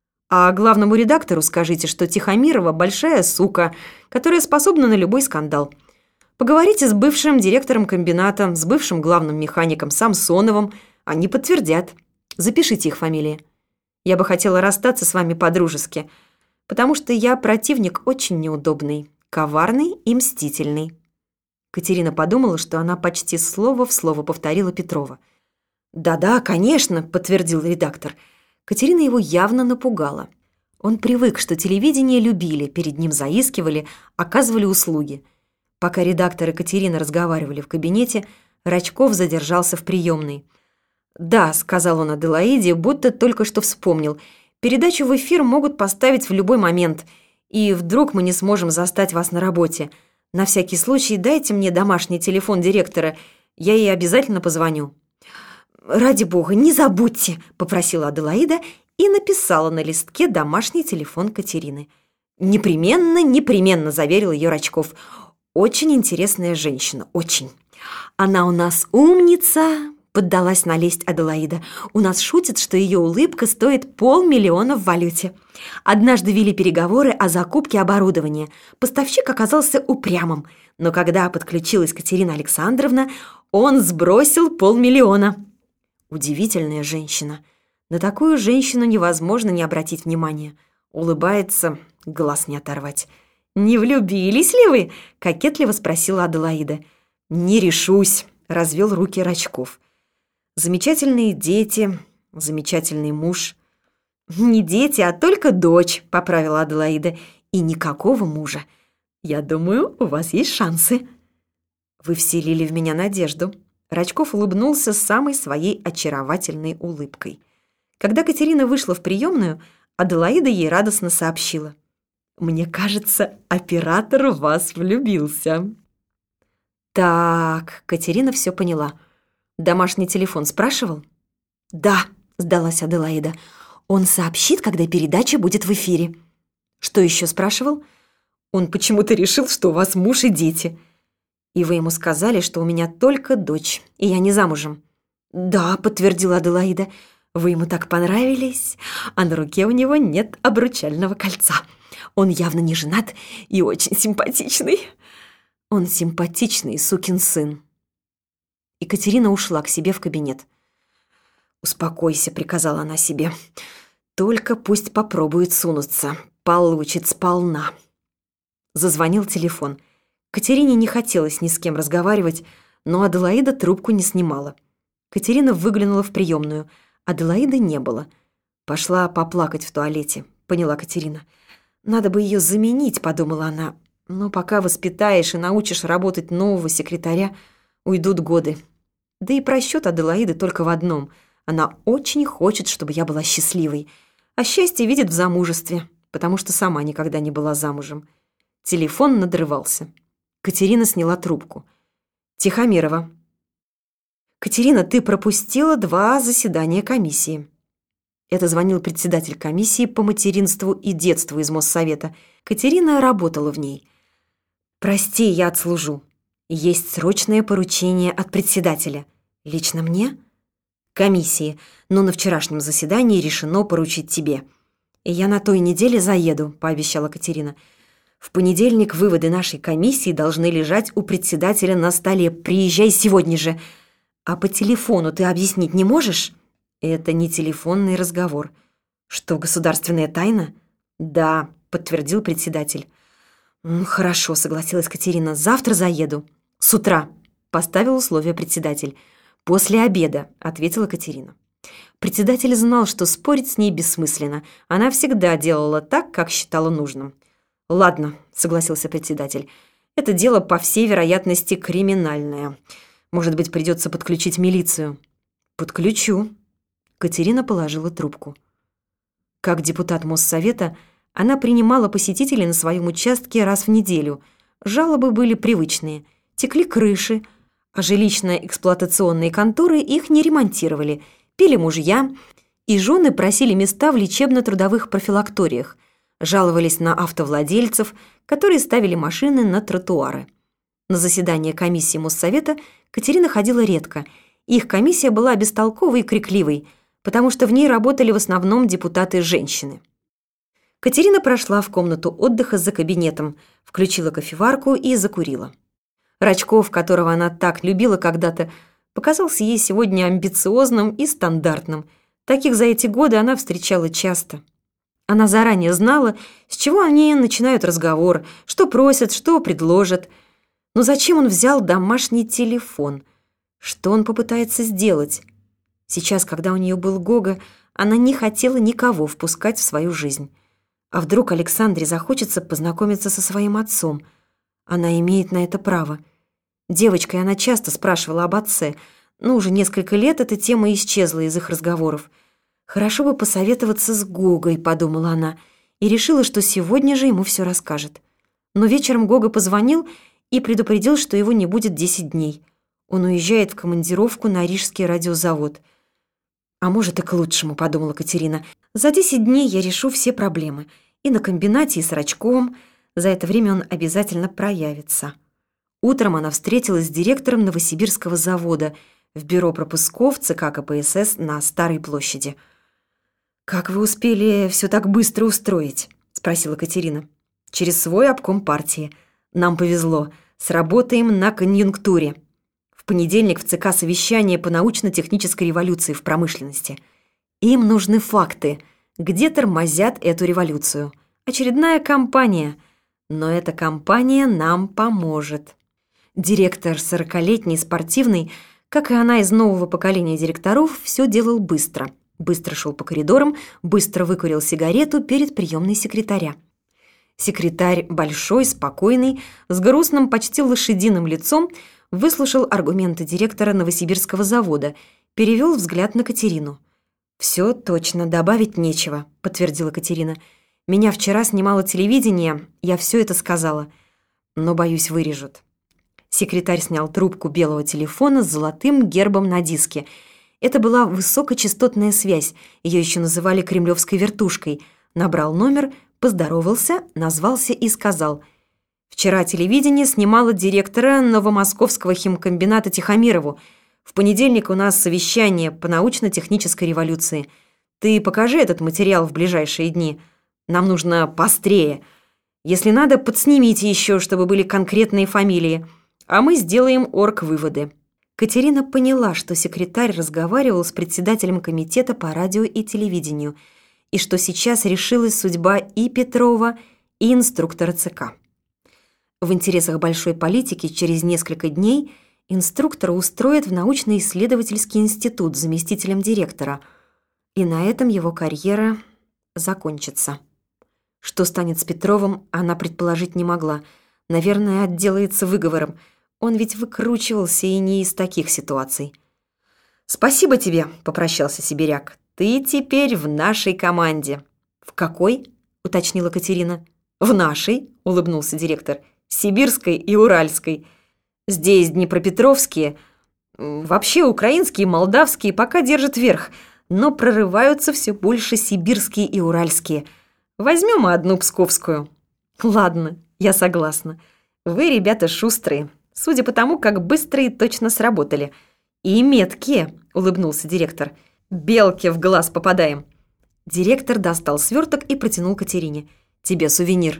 А главному редактору скажите, что Тихомирова большая сука, которая способна на любой скандал. Поговорите с бывшим директором комбината, с бывшим главным механиком Самсоновым. Они подтвердят. Запишите их фамилии. Я бы хотела расстаться с вами по-дружески, потому что я противник очень неудобный, коварный и мстительный». Катерина подумала, что она почти слово в слово повторила Петрова. «Да-да, конечно», — подтвердил редактор. Катерина его явно напугала. Он привык, что телевидение любили, перед ним заискивали, оказывали услуги. Пока редактор и Катерина разговаривали в кабинете, Рачков задержался в приемной. «Да», — сказал он Аделаиде, будто только что вспомнил, «передачу в эфир могут поставить в любой момент, и вдруг мы не сможем застать вас на работе. На всякий случай дайте мне домашний телефон директора, я ей обязательно позвоню». «Ради бога, не забудьте», — попросила Аделаида и написала на листке домашний телефон Катерины. «Непременно, непременно», — заверил ее Рачков. «Очень интересная женщина, очень. Она у нас умница», — поддалась на лесть Аделаида. «У нас шутят, что ее улыбка стоит полмиллиона в валюте. Однажды вели переговоры о закупке оборудования. Поставщик оказался упрямым, но когда подключилась Катерина Александровна, он сбросил полмиллиона». Удивительная женщина. На такую женщину невозможно не обратить внимания. Улыбается, глаз не оторвать. «Не влюбились ли вы?» — кокетливо спросила Аделаида. «Не решусь», — развел руки Рачков. «Замечательные дети, замечательный муж». «Не дети, а только дочь», — поправила Аделаида. «И никакого мужа. Я думаю, у вас есть шансы». «Вы вселили в меня надежду». Рачков улыбнулся самой своей очаровательной улыбкой. Когда Катерина вышла в приемную, Аделаида ей радостно сообщила. «Мне кажется, оператор в вас влюбился». «Так», — Катерина все поняла. «Домашний телефон спрашивал?» «Да», — сдалась Аделаида. «Он сообщит, когда передача будет в эфире». «Что еще спрашивал?» «Он почему-то решил, что у вас муж и дети». «И вы ему сказали, что у меня только дочь, и я не замужем?» «Да», — подтвердила Аделаида. «Вы ему так понравились, а на руке у него нет обручального кольца. Он явно не женат и очень симпатичный». «Он симпатичный сукин сын». Екатерина ушла к себе в кабинет. «Успокойся», — приказала она себе. «Только пусть попробует сунуться. Получит сполна». Зазвонил телефон. Катерине не хотелось ни с кем разговаривать, но Аделаида трубку не снимала. Катерина выглянула в приемную. Аделаиды не было. «Пошла поплакать в туалете», — поняла Катерина. «Надо бы ее заменить», — подумала она. «Но пока воспитаешь и научишь работать нового секретаря, уйдут годы. Да и просчет Аделаиды только в одном. Она очень хочет, чтобы я была счастливой. А счастье видит в замужестве, потому что сама никогда не была замужем». Телефон надрывался. Катерина сняла трубку. «Тихомирова». «Катерина, ты пропустила два заседания комиссии». Это звонил председатель комиссии по материнству и детству из Моссовета. Катерина работала в ней. «Прости, я отслужу. Есть срочное поручение от председателя. Лично мне?» «Комиссии, но на вчерашнем заседании решено поручить тебе. И я на той неделе заеду», — пообещала Катерина. В понедельник выводы нашей комиссии должны лежать у председателя на столе. Приезжай сегодня же. А по телефону ты объяснить не можешь? Это не телефонный разговор. Что, государственная тайна? Да, подтвердил председатель. Хорошо, согласилась Катерина. Завтра заеду. С утра, поставил условие председатель. После обеда, ответила Катерина. Председатель знал, что спорить с ней бессмысленно. Она всегда делала так, как считала нужным. «Ладно», — согласился председатель. «Это дело, по всей вероятности, криминальное. Может быть, придется подключить милицию». «Подключу». Катерина положила трубку. Как депутат Моссовета, она принимала посетителей на своем участке раз в неделю. Жалобы были привычные. Текли крыши, а жилищно-эксплуатационные конторы их не ремонтировали. Пили мужья, и жены просили места в лечебно-трудовых профилакториях. Жаловались на автовладельцев, которые ставили машины на тротуары. На заседание комиссии Моссовета Катерина ходила редко. Их комиссия была бестолковой и крикливой, потому что в ней работали в основном депутаты-женщины. Катерина прошла в комнату отдыха за кабинетом, включила кофеварку и закурила. Рачков, которого она так любила когда-то, показался ей сегодня амбициозным и стандартным. Таких за эти годы она встречала часто. Она заранее знала, с чего они начинают разговор, что просят, что предложат. Но зачем он взял домашний телефон? Что он попытается сделать? Сейчас, когда у нее был Гога, она не хотела никого впускать в свою жизнь. А вдруг Александре захочется познакомиться со своим отцом? Она имеет на это право. Девочкой она часто спрашивала об отце, но уже несколько лет эта тема исчезла из их разговоров. «Хорошо бы посоветоваться с Гогой», — подумала она, и решила, что сегодня же ему все расскажет. Но вечером Гога позвонил и предупредил, что его не будет десять дней. Он уезжает в командировку на Рижский радиозавод. «А может, и к лучшему», — подумала Катерина. «За десять дней я решу все проблемы. И на комбинате, и с Рачковым. За это время он обязательно проявится». Утром она встретилась с директором Новосибирского завода в бюро пропусков ЦК КПСС на Старой площади. «Как вы успели все так быстро устроить?» – спросила Катерина. «Через свой обком партии. Нам повезло. Сработаем на конъюнктуре. В понедельник в ЦК совещание по научно-технической революции в промышленности. Им нужны факты, где тормозят эту революцию. Очередная кампания. Но эта кампания нам поможет». Директор, сорокалетний, спортивный, как и она из нового поколения директоров, все делал быстро. Быстро шел по коридорам, быстро выкурил сигарету перед приемной секретаря. Секретарь, большой, спокойный, с грустным, почти лошадиным лицом, выслушал аргументы директора Новосибирского завода, перевел взгляд на Катерину. «Все точно, добавить нечего», — подтвердила Катерина. «Меня вчера снимало телевидение, я все это сказала, но, боюсь, вырежут». Секретарь снял трубку белого телефона с золотым гербом на диске. Это была высокочастотная связь, ее еще называли кремлевской вертушкой. Набрал номер, поздоровался, назвался и сказал: «Вчера телевидение снимало директора Новомосковского химкомбината Тихомирову. В понедельник у нас совещание по научно-технической революции. Ты покажи этот материал в ближайшие дни. Нам нужно пострее. Если надо, подснимите еще, чтобы были конкретные фамилии. А мы сделаем орг-выводы». Катерина поняла, что секретарь разговаривал с председателем комитета по радио и телевидению, и что сейчас решилась судьба и Петрова, и инструктора ЦК. В интересах большой политики через несколько дней инструктора устроят в научно-исследовательский институт заместителем директора, и на этом его карьера закончится. Что станет с Петровым, она предположить не могла. Наверное, отделается выговором. Он ведь выкручивался и не из таких ситуаций. «Спасибо тебе», — попрощался сибиряк. «Ты теперь в нашей команде». «В какой?» — уточнила Катерина. «В нашей», — улыбнулся директор. «Сибирской и Уральской. Здесь днепропетровские, вообще украинские, молдавские пока держат верх, но прорываются все больше сибирские и уральские. Возьмем одну псковскую». «Ладно, я согласна. Вы, ребята, шустрые. Судя по тому, как быстро и точно сработали. И меткие», — улыбнулся директор. «Белке в глаз попадаем». Директор достал сверток и протянул Катерине. «Тебе сувенир».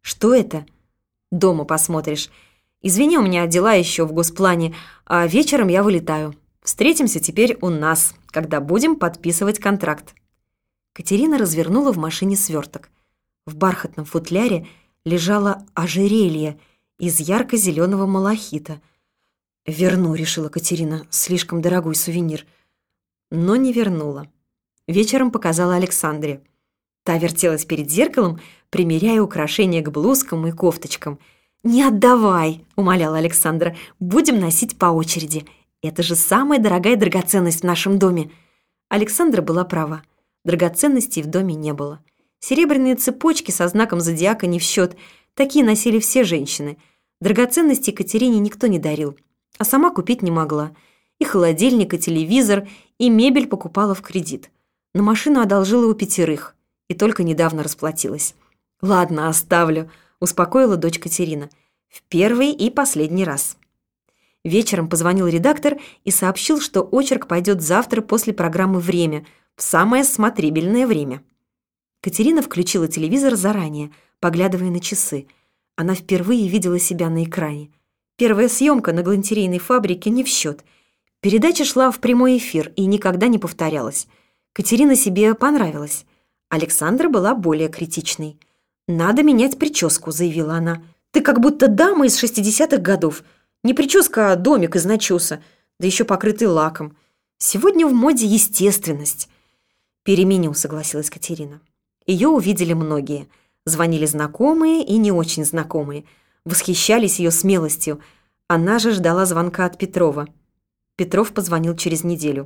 «Что это?» «Дома посмотришь. Извини, у меня дела еще в госплане, а вечером я вылетаю. Встретимся теперь у нас, когда будем подписывать контракт». Катерина развернула в машине сверток. В бархатном футляре лежало ожерелье из ярко-зеленого малахита. «Верну», — решила Катерина, — «слишком дорогой сувенир». Но не вернула. Вечером показала Александре. Та вертелась перед зеркалом, примеряя украшения к блузкам и кофточкам. «Не отдавай», — умоляла Александра, — «будем носить по очереди. Это же самая дорогая драгоценность в нашем доме». Александра была права. Драгоценностей в доме не было. Серебряные цепочки со знаком зодиака не в счет. Такие носили все женщины. Драгоценности Катерине никто не дарил, а сама купить не могла. И холодильник, и телевизор, и мебель покупала в кредит. На машину одолжила у пятерых и только недавно расплатилась. «Ладно, оставлю», — успокоила дочь Катерина. «В первый и последний раз». Вечером позвонил редактор и сообщил, что очерк пойдет завтра после программы «Время», в самое смотрибельное время. Катерина включила телевизор заранее, поглядывая на часы. Она впервые видела себя на экране. Первая съемка на галантерейной фабрике не в счет. Передача шла в прямой эфир и никогда не повторялась. Катерина себе понравилась. Александра была более критичной. «Надо менять прическу», — заявила она. «Ты как будто дама из шестидесятых годов. Не прическа, а домик из начеса, да еще покрытый лаком. Сегодня в моде естественность». «Переменю», — согласилась Катерина. Ее увидели многие. Звонили знакомые и не очень знакомые. Восхищались ее смелостью. Она же ждала звонка от Петрова. Петров позвонил через неделю.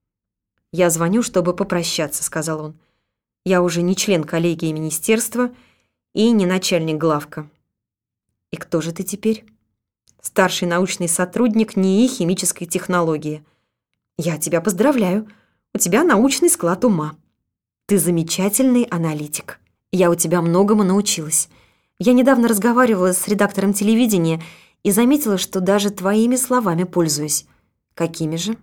«Я звоню, чтобы попрощаться», — сказал он. «Я уже не член коллегии министерства и не начальник главка». «И кто же ты теперь?» «Старший научный сотрудник НИИ химической технологии». «Я тебя поздравляю. У тебя научный склад ума. Ты замечательный аналитик. Я у тебя многому научилась. Я недавно разговаривала с редактором телевидения и заметила, что даже твоими словами пользуюсь». «Какими же?»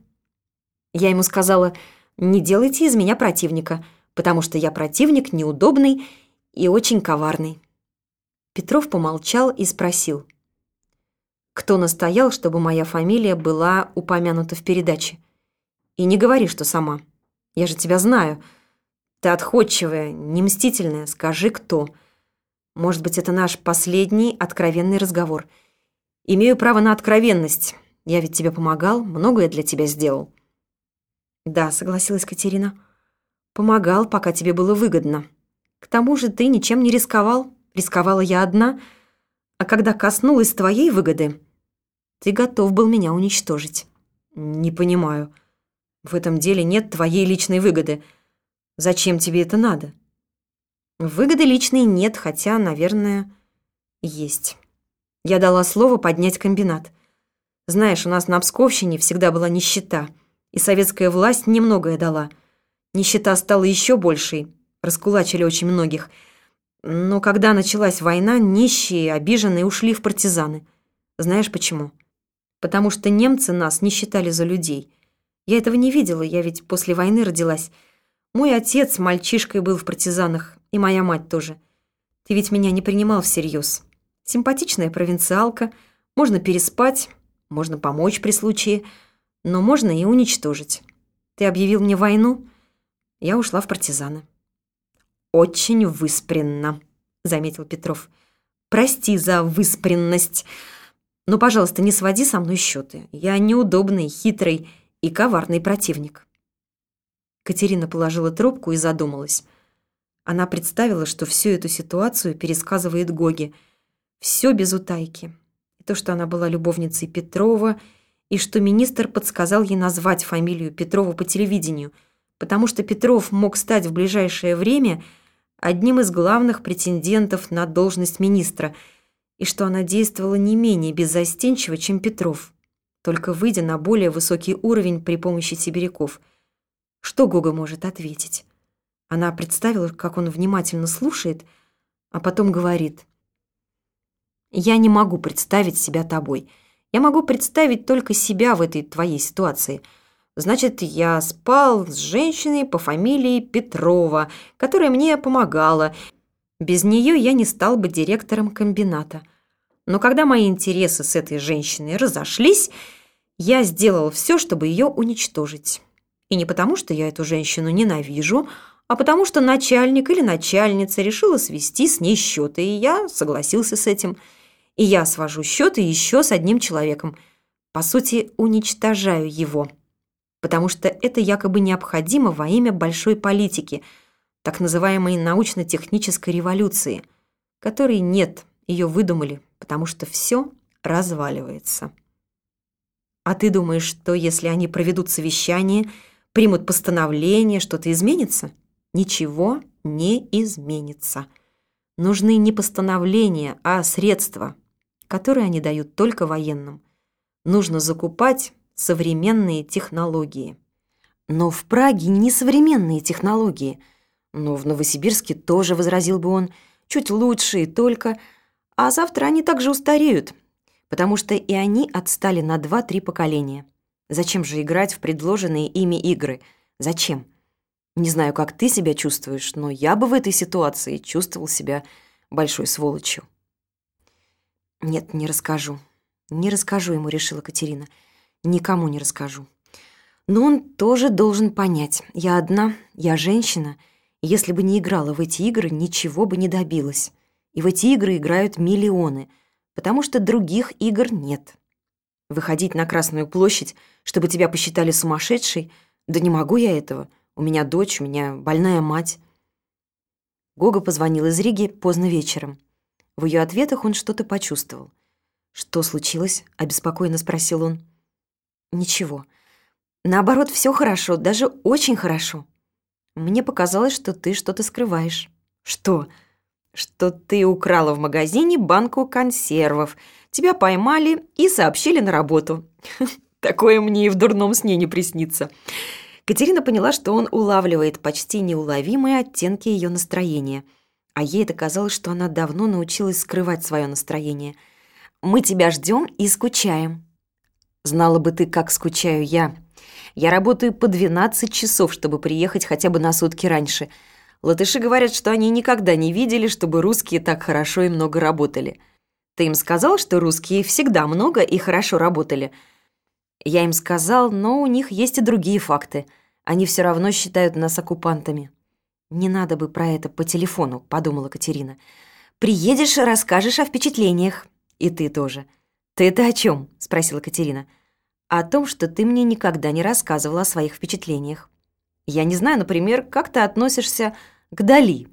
Я ему сказала: «Не делайте из меня противника, потому что я противник неудобный и очень коварный». Петров помолчал и спросил: «Кто настоял, чтобы моя фамилия была упомянута в передаче? И не говори, что сама. Я же тебя знаю. Ты отходчивая, не мстительная. Скажи, кто. Может быть, это наш последний откровенный разговор. Имею право на откровенность. Я ведь тебе помогал, многое для тебя сделал». «Да», — согласилась Катерина. «Помогал, пока тебе было выгодно. К тому же ты ничем не рисковал. Рисковала я одна. А когда коснулась твоей выгоды, ты готов был меня уничтожить». «Не понимаю. В этом деле нет твоей личной выгоды. Зачем тебе это надо?» «Выгоды личной нет, хотя, наверное, есть. Я дала слово поднять комбинат. Знаешь, у нас на Псковщине всегда была нищета, и советская власть немногое дала. Нищета стала еще большей, раскулачили очень многих. Но когда началась война, нищие, обиженные ушли в партизаны. Знаешь почему? Потому что немцы нас не считали за людей. Я этого не видела, я ведь после войны родилась. Мой отец мальчишкой был в партизанах, и моя мать тоже. Ты ведь меня не принимал всерьез. Симпатичная провинциалка, можно переспать, можно помочь при случае, но можно и уничтожить. Ты объявил мне войну, я ушла в партизаны». «Очень выспренно», — заметил Петров. «Прости за выспренность. Но, пожалуйста, не своди со мной счеты. Я неудобный, хитрый и коварный противник». Катерина положила трубку и задумалась. Она представила, что всю эту ситуацию пересказывает Гоге. Все без утайки. И то, что она была любовницей Петрова, и что министр подсказал ей назвать фамилию Петрова по телевидению, потому что Петров мог стать в ближайшее время одним из главных претендентов на должность министра, и что она действовала не менее беззастенчиво, чем Петров, только выйдя на более высокий уровень при помощи сибиряков. Что Гога может ответить? Она представила, как он внимательно слушает, а потом говорит: «Я не могу представить себя тобой. Я могу представить только себя в этой твоей ситуации. Значит, я спал с женщиной по фамилии Петрова, которая мне помогала. Без нее я не стал бы директором комбината. Но когда мои интересы с этой женщиной разошлись, я сделал все, чтобы ее уничтожить. И не потому, что я эту женщину ненавижу, а потому что начальник или начальница решила свести с ней счеты, и я согласился с этим. И я свожу счеты еще с одним человеком. По сути, уничтожаю его. Потому что это якобы необходимо во имя большой политики, так называемой научно-технической революции, которой нет, ее выдумали, потому что все разваливается. А ты думаешь, что если они проведут совещание, примут постановление, что-то изменится? Ничего не изменится. Нужны не постановления, а средства, которые они дают только военным. Нужно закупать современные технологии. Но в Праге не современные технологии. Но в Новосибирске тоже, возразил бы он, чуть лучше и только. А завтра они также устареют, потому что и они отстали на два-три поколения. Зачем же играть в предложенные ими игры? Зачем? Не знаю, как ты себя чувствуешь, но я бы в этой ситуации чувствовал себя большой сволочью. Нет, не расскажу. Не расскажу ему, решила Катерина. Никому не расскажу. Но он тоже должен понять. Я одна, я женщина. И если бы не играла в эти игры, ничего бы не добилась. И в эти игры играют миллионы, потому что других игр нет. Выходить на Красную площадь, чтобы тебя посчитали сумасшедшей? Да не могу я этого. У меня дочь, у меня больная мать. Гога позвонил из Риги поздно вечером. В ее ответах он что-то почувствовал. «Что случилось?» – обеспокоенно спросил он. «Ничего. Наоборот, все хорошо, даже очень хорошо. Мне показалось, что ты что-то скрываешь». «Что?» «Что ты украла в магазине банку консервов. Тебя поймали и сообщили на работу». Такое мне и в дурном сне не приснится. Катерина поняла, что он улавливает почти неуловимые оттенки ее настроения. А ей это казалось, что она давно научилась скрывать свое настроение. «Мы тебя ждем и скучаем». «Знала бы ты, как скучаю я. Я работаю по двенадцать часов, чтобы приехать хотя бы на сутки раньше. Латыши говорят, что они никогда не видели, чтобы русские так хорошо и много работали. Ты им сказал, что русские всегда много и хорошо работали?» «Я им сказал, но у них есть и другие факты. Они все равно считают нас оккупантами». «Не надо бы про это по телефону», — подумала Катерина. «Приедешь, расскажешь о впечатлениях. И ты тоже». «Ты это о чем?» — спросила Катерина. «О том, что ты мне никогда не рассказывала о своих впечатлениях. Я не знаю, например, как ты относишься к Дали».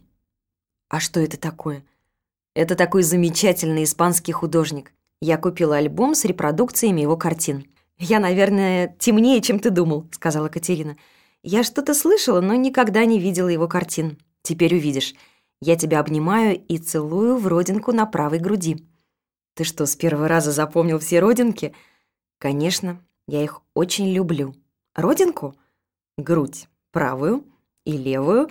«А что это такое?» «Это такой замечательный испанский художник. Я купила альбом с репродукциями его картин». «Я, наверное, темнее, чем ты думал», — сказала Катерина. «Я что-то слышала, но никогда не видела его картин. Теперь увидишь. Я тебя обнимаю и целую в родинку на правой груди». «Ты что, с первого раза запомнил все родинки?» «Конечно, я их очень люблю». «Родинку?» «Грудь правую и левую.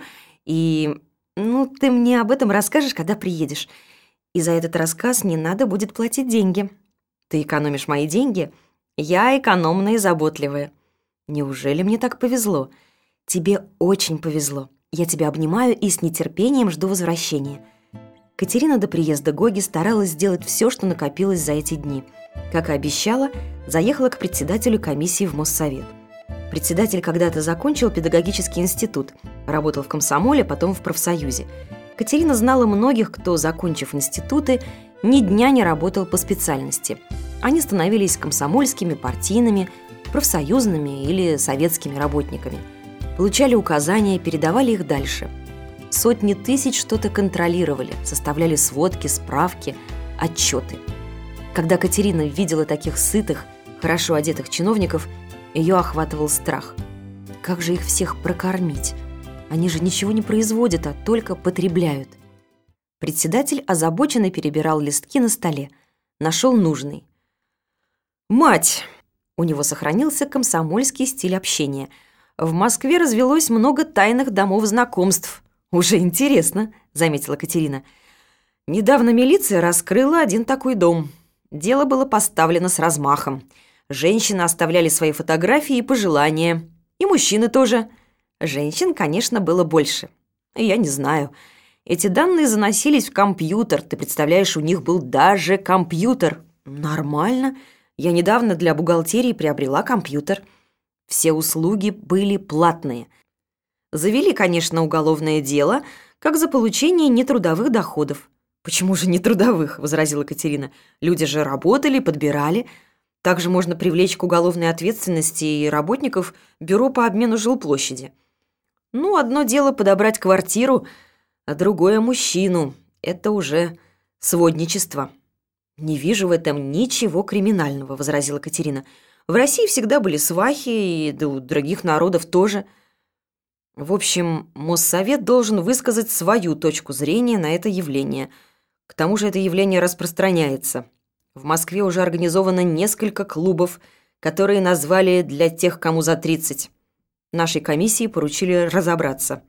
И, ну, ты мне об этом расскажешь, когда приедешь. И за этот рассказ не надо будет платить деньги». «Ты экономишь мои деньги?» «Я экономная и заботливая». «Неужели мне так повезло?» «Тебе очень повезло. Я тебя обнимаю и с нетерпением жду возвращения». Катерина до приезда Гоги старалась сделать все, что накопилось за эти дни. Как и обещала, заехала к председателю комиссии в Моссовет. Председатель когда-то закончил педагогический институт, работал в комсомоле, потом в профсоюзе. Катерина знала многих, кто, закончив институты, ни дня не работал по специальности. Они становились комсомольскими, партийными, профсоюзными или советскими работниками. Получали указания, передавали их дальше. Сотни тысяч что-то контролировали, составляли сводки, справки, отчеты. Когда Катерина видела таких сытых, хорошо одетых чиновников, ее охватывал страх. Как же их всех прокормить? Они же ничего не производят, а только потребляют. Председатель озабоченно перебирал листки на столе. Нашел нужный. «Мать!» У него сохранился комсомольский стиль общения. «В Москве развелось много тайных домов знакомств. Уже интересно», — заметила Катерина. «Недавно милиция раскрыла один такой дом. Дело было поставлено с размахом. Женщины оставляли свои фотографии и пожелания. И мужчины тоже. Женщин, конечно, было больше. Я не знаю. Эти данные заносились в компьютер. Ты представляешь, у них был даже компьютер. Нормально. Я недавно для бухгалтерии приобрела компьютер. Все услуги были платные. Завели, конечно, уголовное дело, как за получение нетрудовых доходов. «Почему же нетрудовых?» – возразила Катерина. «Люди же работали, подбирали. Также можно привлечь к уголовной ответственности и работников бюро по обмену жилплощади. Ну, одно дело подобрать квартиру, а другое – мужчину. Это уже сводничество». «Не вижу в этом ничего криминального», – возразила Катерина. «В России всегда были свахи, и да у других народов тоже». В общем, Моссовет должен высказать свою точку зрения на это явление. К тому же это явление распространяется. В Москве уже организовано несколько клубов, которые назвали «для тех, кому за тридцать». Нашей комиссии поручили разобраться.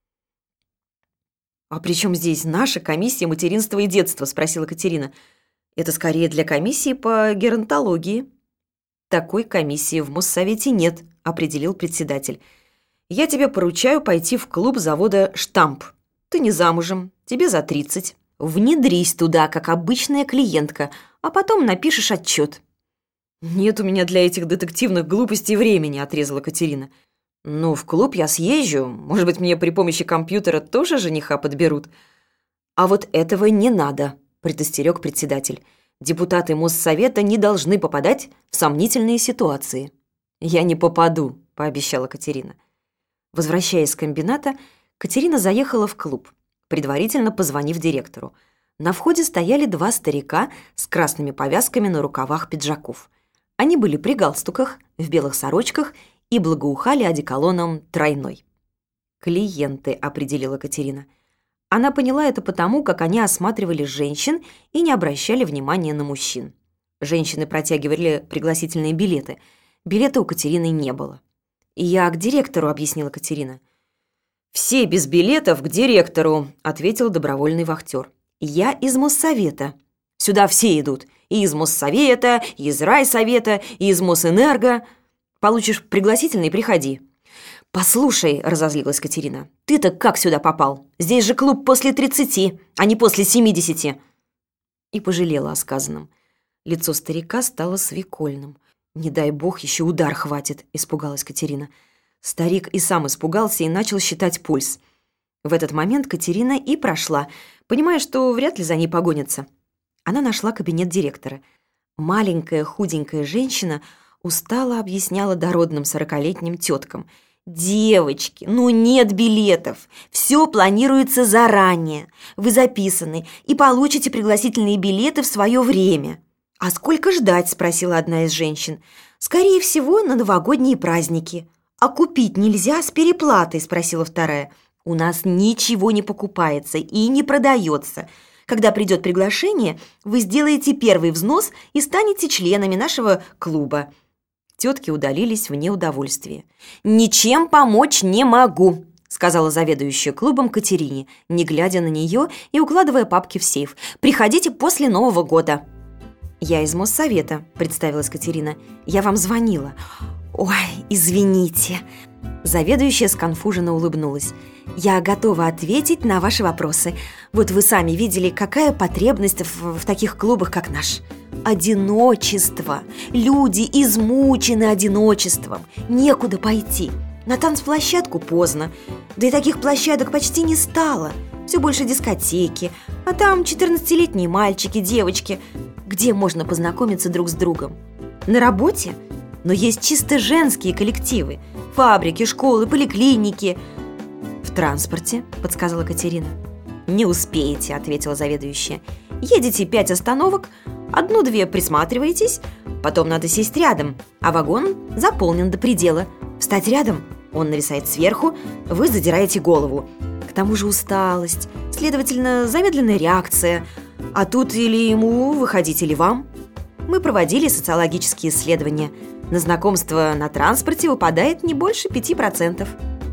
«А при чем здесь наша комиссия материнства и детства?» – спросила Катерина. «Это скорее для комиссии по геронтологии». «Такой комиссии в Моссовете нет», – определил председатель. «Я тебе поручаю пойти в клуб завода «Штамп». Ты не замужем, тебе за тридцать. Внедрись туда, как обычная клиентка, а потом напишешь отчет». «Нет у меня для этих детективных глупостей времени», – отрезала Катерина. «Ну, в клуб я съезжу. Может быть, мне при помощи компьютера тоже жениха подберут». «А вот этого не надо», – предостерег председатель. «Депутаты Моссовета не должны попадать в сомнительные ситуации». «Я не попаду», – пообещала Катерина. Возвращаясь с комбината, Катерина заехала в клуб, предварительно позвонив директору. На входе стояли два старика с красными повязками на рукавах пиджаков. Они были при галстуках, в белых сорочках и благоухали одеколоном «Тройной». «Клиенты», — определила Катерина. Она поняла это потому, как они осматривали женщин и не обращали внимания на мужчин. Женщины протягивали пригласительные билеты. Билета у Катерины не было. «Я к директору», — объяснила Катерина. «Все без билетов к директору», — ответил добровольный вахтер. «Я из Моссовета. Сюда все идут. И из Моссовета, и из райсовета, и из Мосэнерго. Получишь пригласительный, приходи». «Послушай», — разозлилась Катерина, — «ты-то как сюда попал? Здесь же клуб после тридцати, а не после семидесяти». И пожалела о сказанном. Лицо старика стало свекольным. «Не дай бог, еще удар хватит», — испугалась Катерина. Старик и сам испугался и начал считать пульс. В этот момент Катерина и прошла, понимая, что вряд ли за ней погонятся. Она нашла кабинет директора. Маленькая худенькая женщина устало объясняла дородным сорокалетним теткам. «Девочки, ну нет билетов. Все планируется заранее. Вы записаны и получите пригласительные билеты в свое время». «А сколько ждать?» – спросила одна из женщин. «Скорее всего, на новогодние праздники». «А купить нельзя с переплатой?» – спросила вторая. «У нас ничего не покупается и не продается. Когда придет приглашение, вы сделаете первый взнос и станете членами нашего клуба». Тетки удалились в неудовольствие. «Ничем помочь не могу», – сказала заведующая клубом Катерине, не глядя на нее и укладывая папки в сейф. «Приходите после Нового года». «Я из Моссовета», – представилась Катерина. «Я вам звонила». «Ой, извините». Заведующая сконфуженно улыбнулась. «Я готова ответить на ваши вопросы. Вот вы сами видели, какая потребность в, в таких клубах, как наш. Одиночество. Люди измучены одиночеством. Некуда пойти. На танцплощадку поздно. Да и таких площадок почти не стало. Все больше дискотеки. А там четырнадцатилетние мальчики, девочки. Где можно познакомиться друг с другом? На работе? Но есть чисто женские коллективы. Фабрики, школы, поликлиники». «В транспорте», — подсказала Катерина. «Не успеете», — ответила заведующая. «Едете пять остановок, одну-две присматриваетесь, потом надо сесть рядом, а вагон заполнен до предела. Встать рядом, он нависает сверху, вы задираете голову. К тому же усталость, следовательно, замедленная реакция. А тут или ему выходить, или вам». Мы проводили социологические исследования. На знакомство на транспорте выпадает не больше пяти процентов.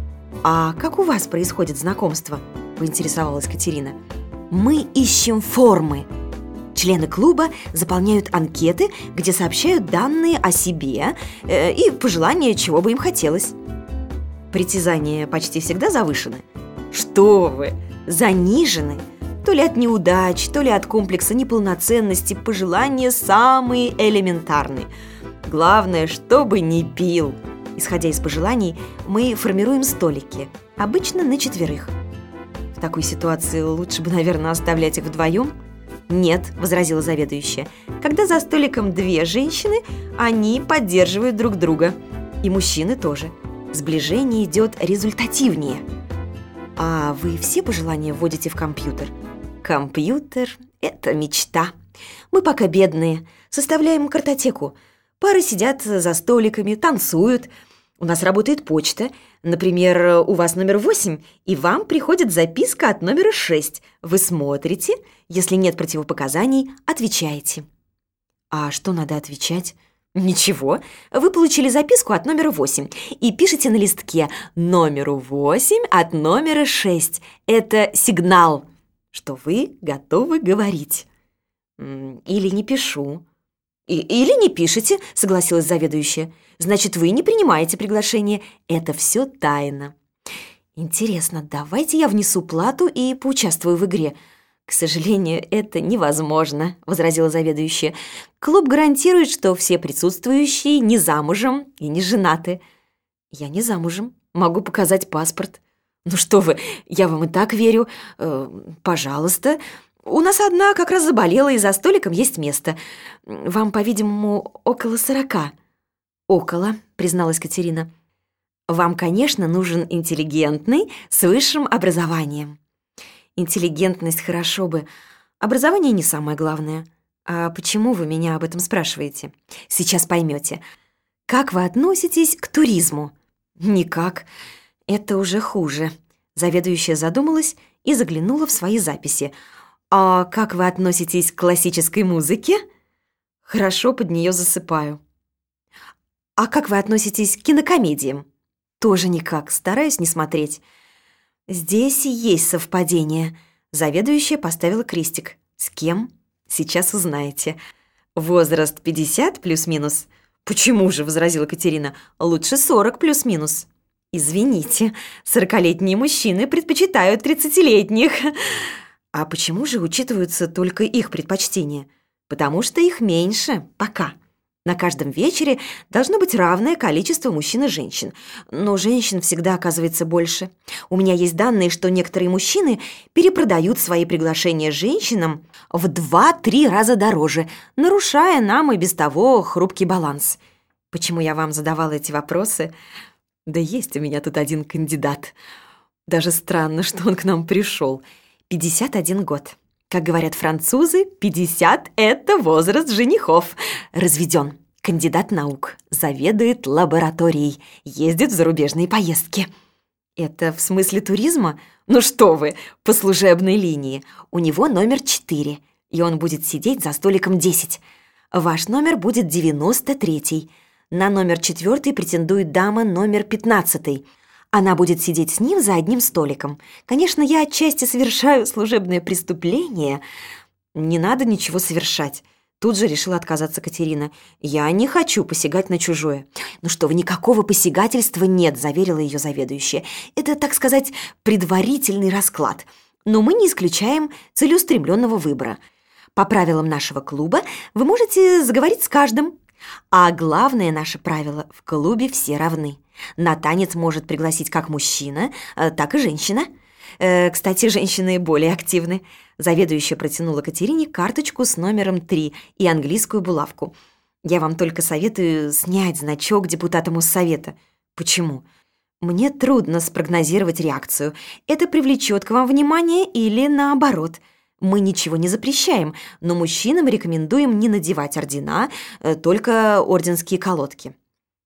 «А как у вас происходит знакомство?» – поинтересовалась Катерина. «Мы ищем формы. Члены клуба заполняют анкеты, где сообщают данные о себе э, и пожелания, чего бы им хотелось». «Притязания почти всегда завышены?» «Что вы! занижены. То ли от неудач, то ли от комплекса неполноценности, пожелания самые элементарные. Главное, чтобы не пил. Исходя из пожеланий, мы формируем столики, обычно на четверых. В такой ситуации лучше бы, наверное, оставлять их вдвоем. «Нет», — возразила заведующая, «когда за столиком две женщины, они поддерживают друг друга. И мужчины тоже. Сближение идет результативнее». «А вы все пожелания вводите в компьютер?» «Компьютер – это мечта. Мы пока бедные, составляем картотеку. Пары сидят за столиками, танцуют. У нас работает почта. Например, у вас номер восемь, и вам приходит записка от номера шесть. Вы смотрите, если нет противопоказаний, отвечаете». «А что надо отвечать?» «Ничего. Вы получили записку от номера восемь и пишете на листке номеру восемь от номера шесть. Это сигнал, что вы готовы говорить». «Или не пишу». И, «Или не пишете», — согласилась заведующая. «Значит, вы не принимаете приглашение. Это все тайна». «Интересно, давайте я внесу плату и поучаствую в игре». «К сожалению, это невозможно», — возразила заведующая. «Клуб гарантирует, что все присутствующие не замужем и не женаты». «Я не замужем. Могу показать паспорт». «Ну что вы, я вам и так верю. Э, пожалуйста. У нас одна как раз заболела, и за столиком есть место. Вам, по-видимому, около сорока». «Около», — призналась Катерина. «Вам, конечно, нужен интеллигентный, с высшим образованием». «Интеллигентность хорошо бы. Образование не самое главное». «А почему вы меня об этом спрашиваете?» «Сейчас поймете. Как вы относитесь к туризму?» «Никак. Это уже хуже». Заведующая задумалась и заглянула в свои записи. «А как вы относитесь к классической музыке?» «Хорошо, под нее засыпаю». «А как вы относитесь к кинокомедиям?» «Тоже никак. Стараюсь не смотреть». «Здесь есть совпадение». Заведующая поставила крестик. «С кем? Сейчас узнаете». «Возраст пятьдесят плюс-минус?» «Почему же?» — возразила Катерина. «Лучше сорок плюс-минус». «Извините, сорокалетние мужчины предпочитают тридцатилетних». «А почему же учитываются только их предпочтения?» «Потому что их меньше. Пока. На каждом вечере должно быть равное количество мужчин и женщин. Но женщин всегда оказывается больше. У меня есть данные, что некоторые мужчины перепродают свои приглашения женщинам в два-три раза дороже, нарушая нам и без того хрупкий баланс». «Почему я вам задавала эти вопросы?» «Да есть у меня тут один кандидат. Даже странно, что он к нам пришел. пятьдесят один год. Как говорят французы, пятьдесят – это возраст женихов. Разведен. Кандидат наук. Заведует лабораторией. Ездит в зарубежные поездки». «Это в смысле туризма?» «Ну что вы, по служебной линии. У него номер четыре, и он будет сидеть за столиком десять. Ваш номер будет девяносто третий. На номер четвертый претендует дама номер пятнадцатый. Она будет сидеть с ним за одним столиком. Конечно, я отчасти совершаю служебное преступление». «Не надо ничего совершать». Тут же решила отказаться Катерина. «Я не хочу посягать на чужое». «Ну что вы, никакого посягательства нет», — заверила ее заведующая. «Это, так сказать, предварительный расклад. Но мы не исключаем целеустремленного выбора. По правилам нашего клуба вы можете заговорить с каждым. А главное наше правило — в клубе все равны. На танец может пригласить как мужчина, так и женщина. Э, кстати, женщины более активны». Заведующая протянула Катерине карточку с номером три и английскую булавку. «Я вам только советую снять значок депутата Моссовета». «Почему?» «Мне трудно спрогнозировать реакцию. Это привлечет к вам внимание или наоборот. Мы ничего не запрещаем, но мужчинам рекомендуем не надевать ордена, только орденские колодки».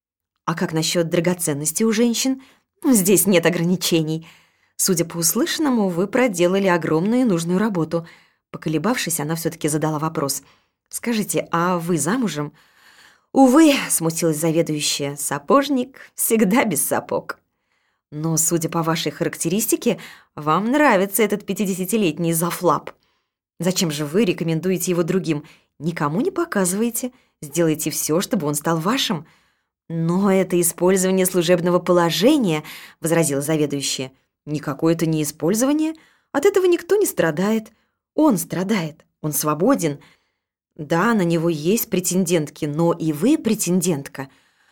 «А как насчет драгоценностей у женщин?» «Здесь нет ограничений». «Судя по услышанному, вы проделали огромную и нужную работу». Поколебавшись, она все-таки задала вопрос. «Скажите, а вы замужем?» «Увы», — смутилась заведующая, — «сапожник всегда без сапог». «Но, судя по вашей характеристике, вам нравится этот пятидесятилетний зафлап. Зачем же вы рекомендуете его другим? Никому не показываете. Сделайте все, чтобы он стал вашим». «Но это использование служебного положения», — возразила заведующая. «Никакое это не использование. От этого никто не страдает. Он страдает, он свободен. Да, на него есть претендентки, но и вы претендентка.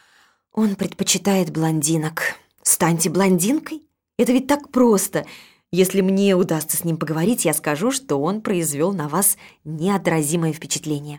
Он предпочитает блондинок. Станьте блондинкой. Это ведь так просто. Если мне удастся с ним поговорить, я скажу, что он произвел на вас неотразимое впечатление.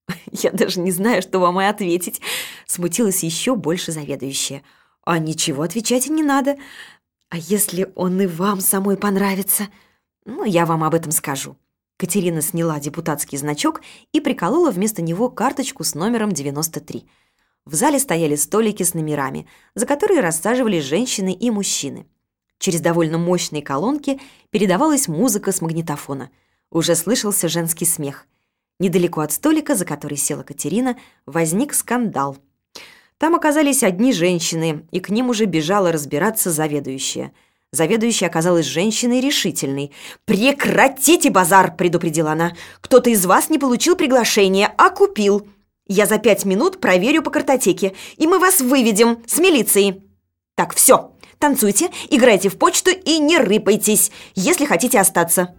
Я даже не знаю, что вам и ответить. Смутилась еще больше заведующая. А ничего отвечать и не надо. А если он и вам самой понравится? Ну, я вам об этом скажу. Катерина сняла депутатский значок и приколола вместо него карточку с номером девяносто три. В зале стояли столики с номерами, за которые рассаживались женщины и мужчины. Через довольно мощные колонки передавалась музыка с магнитофона. Уже слышался женский смех. Недалеко от столика, за который села Катерина, возник скандал. Там оказались одни женщины, и к ним уже бежала разбираться заведующая. Заведующая оказалась женщиной решительной. «Прекратите базар!» – предупредила она. «Кто-то из вас не получил приглашение, а купил. Я за пять минут проверю по картотеке, и мы вас выведем с милицией. Так, все, танцуйте, играйте в почту и не рыпайтесь, если хотите остаться».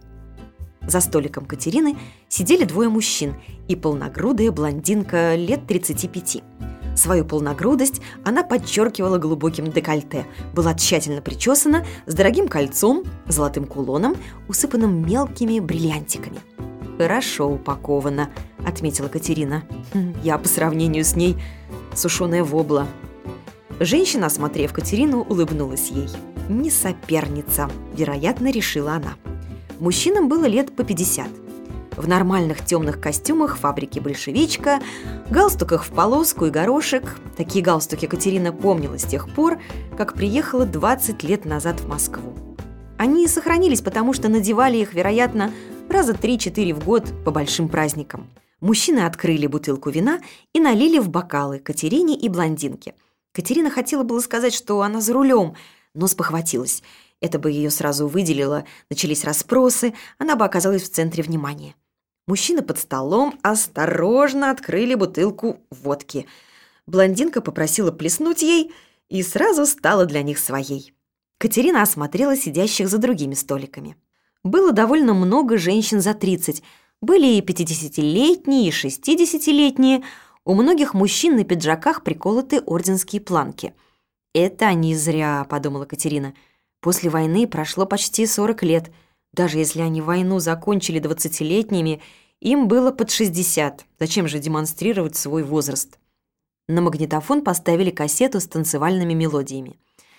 За столиком Катерины сидели двое мужчин и полногрудая блондинка лет тридцати пяти. Свою полногрудость она подчеркивала глубоким декольте, была тщательно причесана, с дорогим кольцом, золотым кулоном, усыпанным мелкими бриллиантиками. «Хорошо упакована», — отметила Катерина. «Я по сравнению с ней сушеная вобла». Женщина, осмотрев Катерину, улыбнулась ей. «Не соперница», — вероятно, решила она. Мужчинам было лет по пятьдесят. В нормальных темных костюмах фабрики «Большевичка», галстуках в полоску и горошек. Такие галстуки Катерина помнила с тех пор, как приехала двадцать лет назад в Москву. Они сохранились, потому что надевали их, вероятно, раза три-четыре в год по большим праздникам. Мужчины открыли бутылку вина и налили в бокалы Катерине и блондинке. Катерина хотела было сказать, что она за рулем, но спохватилась. Это бы ее сразу выделило, начались расспросы, она бы оказалась в центре внимания. Мужчины под столом осторожно открыли бутылку водки. Блондинка попросила плеснуть ей и сразу стала для них своей. Катерина осмотрела сидящих за другими столиками. Было довольно много женщин за тридцать. Были и пятидесятилетние, и шестидесятилетние. У многих мужчин на пиджаках приколоты орденские планки. «Это они зря», — подумала Катерина. «После войны прошло почти сорок лет. Даже если они войну закончили двадцатилетними, им было под шестьдесят. Зачем же демонстрировать свой возраст?» На магнитофон поставили кассету с танцевальными мелодиями.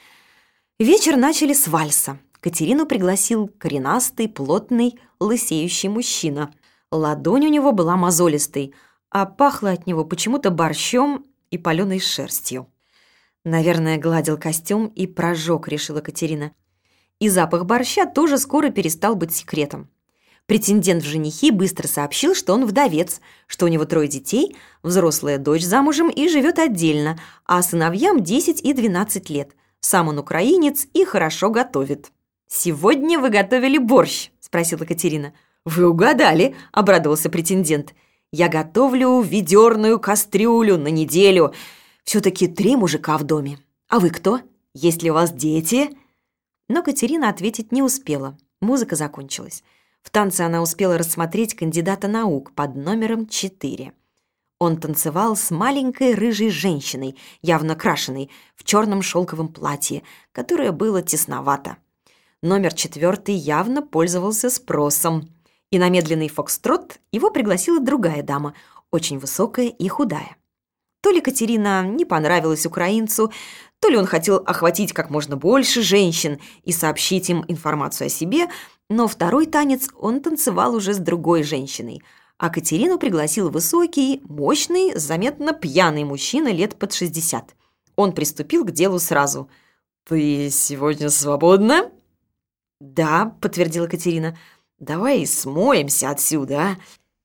Вечер начали с вальса. Катерину пригласил коренастый, плотный, лысеющий мужчина. Ладонь у него была мозолистой, а пахло от него почему-то борщом и паленой шерстью. «Наверное, гладил костюм и прожег», — решила Катерина. И запах борща тоже скоро перестал быть секретом. Претендент в женихи быстро сообщил, что он вдовец, что у него трое детей, взрослая дочь замужем и живет отдельно, а сыновьям десять и двенадцать лет. Сам он украинец и хорошо готовит. «Сегодня вы готовили борщ?» – спросила Катерина. «Вы угадали», – обрадовался претендент. «Я готовлю ведерную кастрюлю на неделю. Все-таки три мужика в доме. А вы кто? Есть ли у вас дети?» Но Катерина ответить не успела. Музыка закончилась. В танце она успела рассмотреть кандидата наук под номером четыре. Он танцевал с маленькой рыжей женщиной, явно крашеной, в черном шелковом платье, которое было тесновато. Номер четвертый явно пользовался спросом. И на медленный фокстрот его пригласила другая дама, очень высокая и худая. То ли Катерина не понравилась украинцу, то ли он хотел охватить как можно больше женщин и сообщить им информацию о себе, но второй танец он танцевал уже с другой женщиной, а Катерину пригласил высокий, мощный, заметно пьяный мужчина лет под шестьдесят. Он приступил к делу сразу. «Ты сегодня свободна?» «Да», — подтвердила Катерина. «Давай смоемся отсюда, а?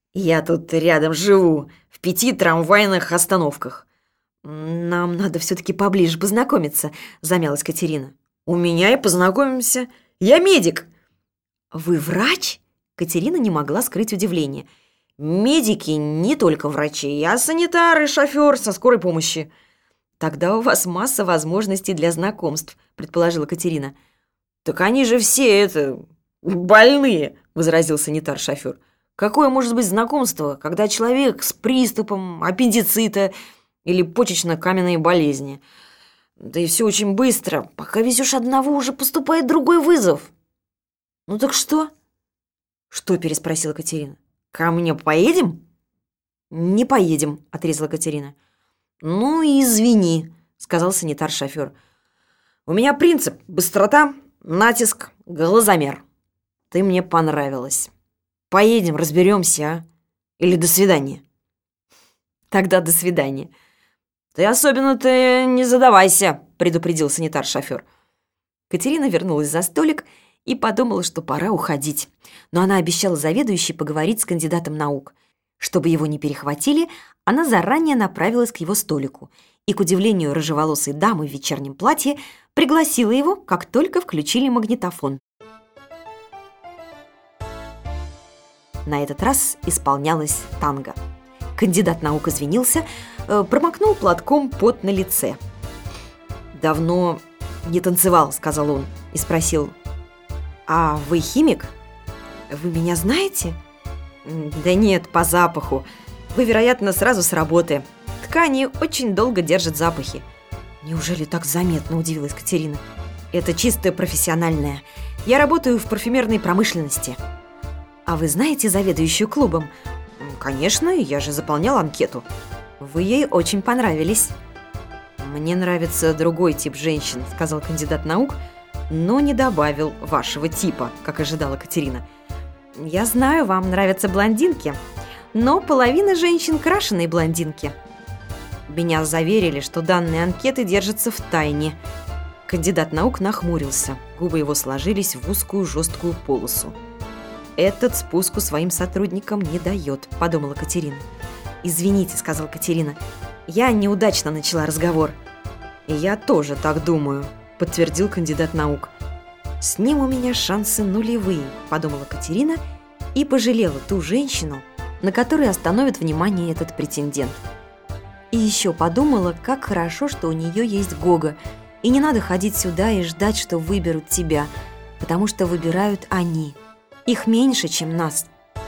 Я тут рядом живу, в пяти трамвайных остановках». «Нам надо все-таки поближе познакомиться», — замялась Катерина. «У меня и познакомимся. Я медик». «Вы врач?» Катерина не могла скрыть удивление. «Медики не только врачи, я санитар и шофер со скорой помощи». «Тогда у вас масса возможностей для знакомств», — предположила Катерина. «Так они же все это... «Больные!» – возразил санитар-шофер. «Какое может быть знакомство, когда человек с приступом аппендицита или почечно-каменной болезни? Да и все очень быстро. Пока везешь одного, уже поступает другой вызов». «Ну так что?» «Что?» – переспросила Катерина. «Ко мне поедем?» «Не поедем», – отрезала Катерина. «Ну, извини», – сказал санитар-шофер. «У меня принцип – быстрота, натиск, глазомер. Ты мне понравилась. Поедем, разберемся, а? Или до свидания?» «Тогда до свидания». «Ты особенно-то не задавайся», – предупредил санитар-шофер. Катерина вернулась за столик и подумала, что пора уходить. Но она обещала заведующей поговорить с кандидатом наук. Чтобы его не перехватили, она заранее направилась к его столику и, к удивлению рыжеволосой дамы в вечернем платье, пригласила его, как только включили магнитофон. На этот раз исполнялась танго. Кандидат наук извинился, э, промокнул платком пот на лице. «Давно не танцевал», — сказал он, и спросил: «А вы химик? Вы меня знаете?» «Да нет, по запаху. Вы, вероятно, сразу с работы. Ткани очень долго держат запахи». «Неужели так заметно?» – удивилась Катерина. «Это чисто профессиональное. Я работаю в парфюмерной промышленности». «А вы знаете заведующую клубом?» «Конечно, я же заполнял анкету». «Вы ей очень понравились». «Мне нравится другой тип женщин», – сказал кандидат наук, но не добавил «вашего типа», как ожидала Катерина. «Я знаю, вам нравятся блондинки, но половина женщин крашеные блондинки». Меня заверили, что данные анкеты держатся в тайне. Кандидат наук нахмурился, губы его сложились в узкую жесткую полосу. «Этот спуску своим сотрудникам не дает», – подумала Катерина. «Извините», – сказала Катерина, – «я неудачно начала разговор». «И я тоже так думаю», – подтвердил кандидат наук. «С ним у меня шансы нулевые», – подумала Катерина и пожалела ту женщину, на которой остановит внимание этот претендент. И еще подумала, как хорошо, что у нее есть Гога, и не надо ходить сюда и ждать, что выберут тебя, потому что выбирают они. Их меньше, чем нас.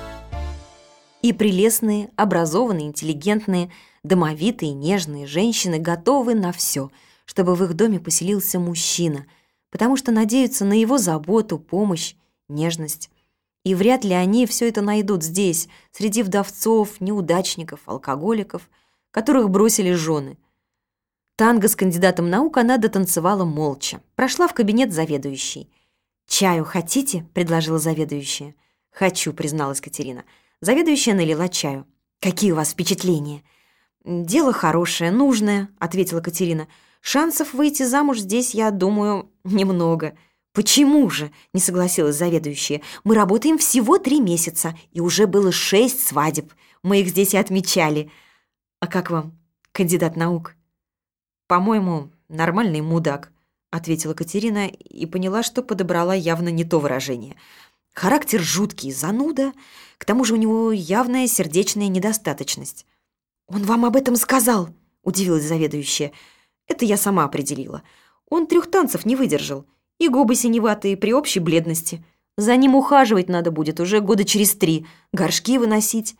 И прелестные, образованные, интеллигентные, домовитые, нежные женщины готовы на все, чтобы в их доме поселился мужчина, потому что надеются на его заботу, помощь, нежность. И вряд ли они все это найдут здесь, среди вдовцов, неудачников, алкоголиков, которых бросили жены. Танго с кандидатом наук она дотанцевала молча. Прошла в кабинет заведующей. «Чаю хотите?» – предложила заведующая. «Хочу», – призналась Катерина. Заведующая налила чаю. «Какие у вас впечатления?» «Дело хорошее, нужное», – ответила Катерина. «Шансов выйти замуж здесь, я думаю, немного». «Почему же?» – не согласилась заведующая. «Мы работаем всего три месяца, и уже было шесть свадеб. Мы их здесь и отмечали». «А как вам, кандидат наук?» «По-моему, нормальный мудак», — ответила Катерина и поняла, что подобрала явно не то выражение. «Характер жуткий, зануда, к тому же у него явная сердечная недостаточность». «Он вам об этом сказал?» — удивилась заведующая. «Это я сама определила. Он трех танцев не выдержал, и губы синеватые при общей бледности. За ним ухаживать надо будет уже года через три, горшки выносить».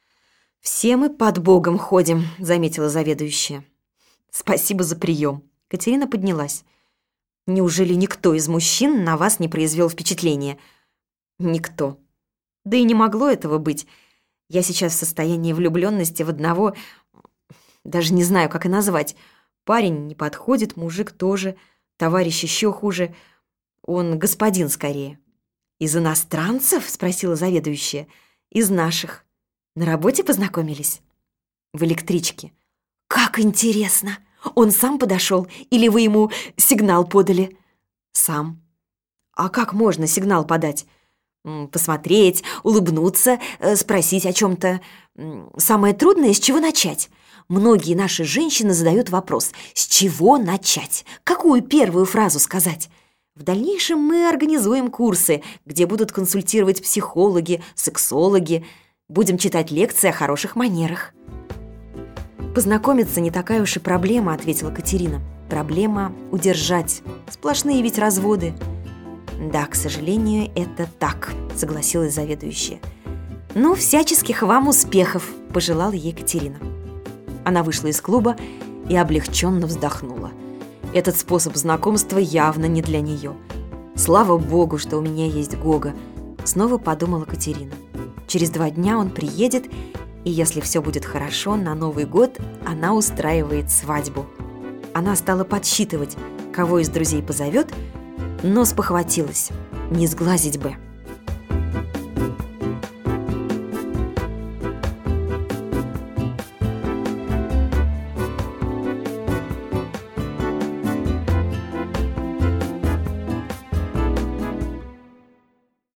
«Все мы под Богом ходим», — заметила заведующая. «Спасибо за прием». Катерина поднялась. «Неужели никто из мужчин на вас не произвел впечатления?» «Никто. Да и не могло этого быть. Я сейчас в состоянии влюбленности в одного... Даже не знаю, как и назвать. Парень не подходит, мужик тоже, товарищ еще хуже. Он господин скорее». «Из иностранцев?» — спросила заведующая. «Из наших. На работе познакомились?» «В электричке». «Как интересно! Он сам подошел или вы ему сигнал подали?» «Сам». «А как можно сигнал подать?» «Посмотреть, улыбнуться, спросить о чем-то. Самое трудное, с чего начать? Многие наши женщины задают вопрос: с чего начать? Какую первую фразу сказать?» В дальнейшем мы организуем курсы, где будут консультировать психологи, сексологи. Будем читать лекции о хороших манерах. «Познакомиться не такая уж и проблема», — ответила Катерина. «Проблема — удержать. Сплошные ведь разводы». «Да, к сожалению, это так», — согласилась заведующая. «Ну, всяческих вам успехов», — пожелала ей Катерина. Она вышла из клуба и облегченно вздохнула. Этот способ знакомства явно не для нее. «Слава богу, что у меня есть Гога», — снова подумала Катерина. Через два дня он приедет, и если все будет хорошо, на Новый год она устраивает свадьбу. Она стала подсчитывать, кого из друзей позовет, но спохватилась. Не сглазить бы.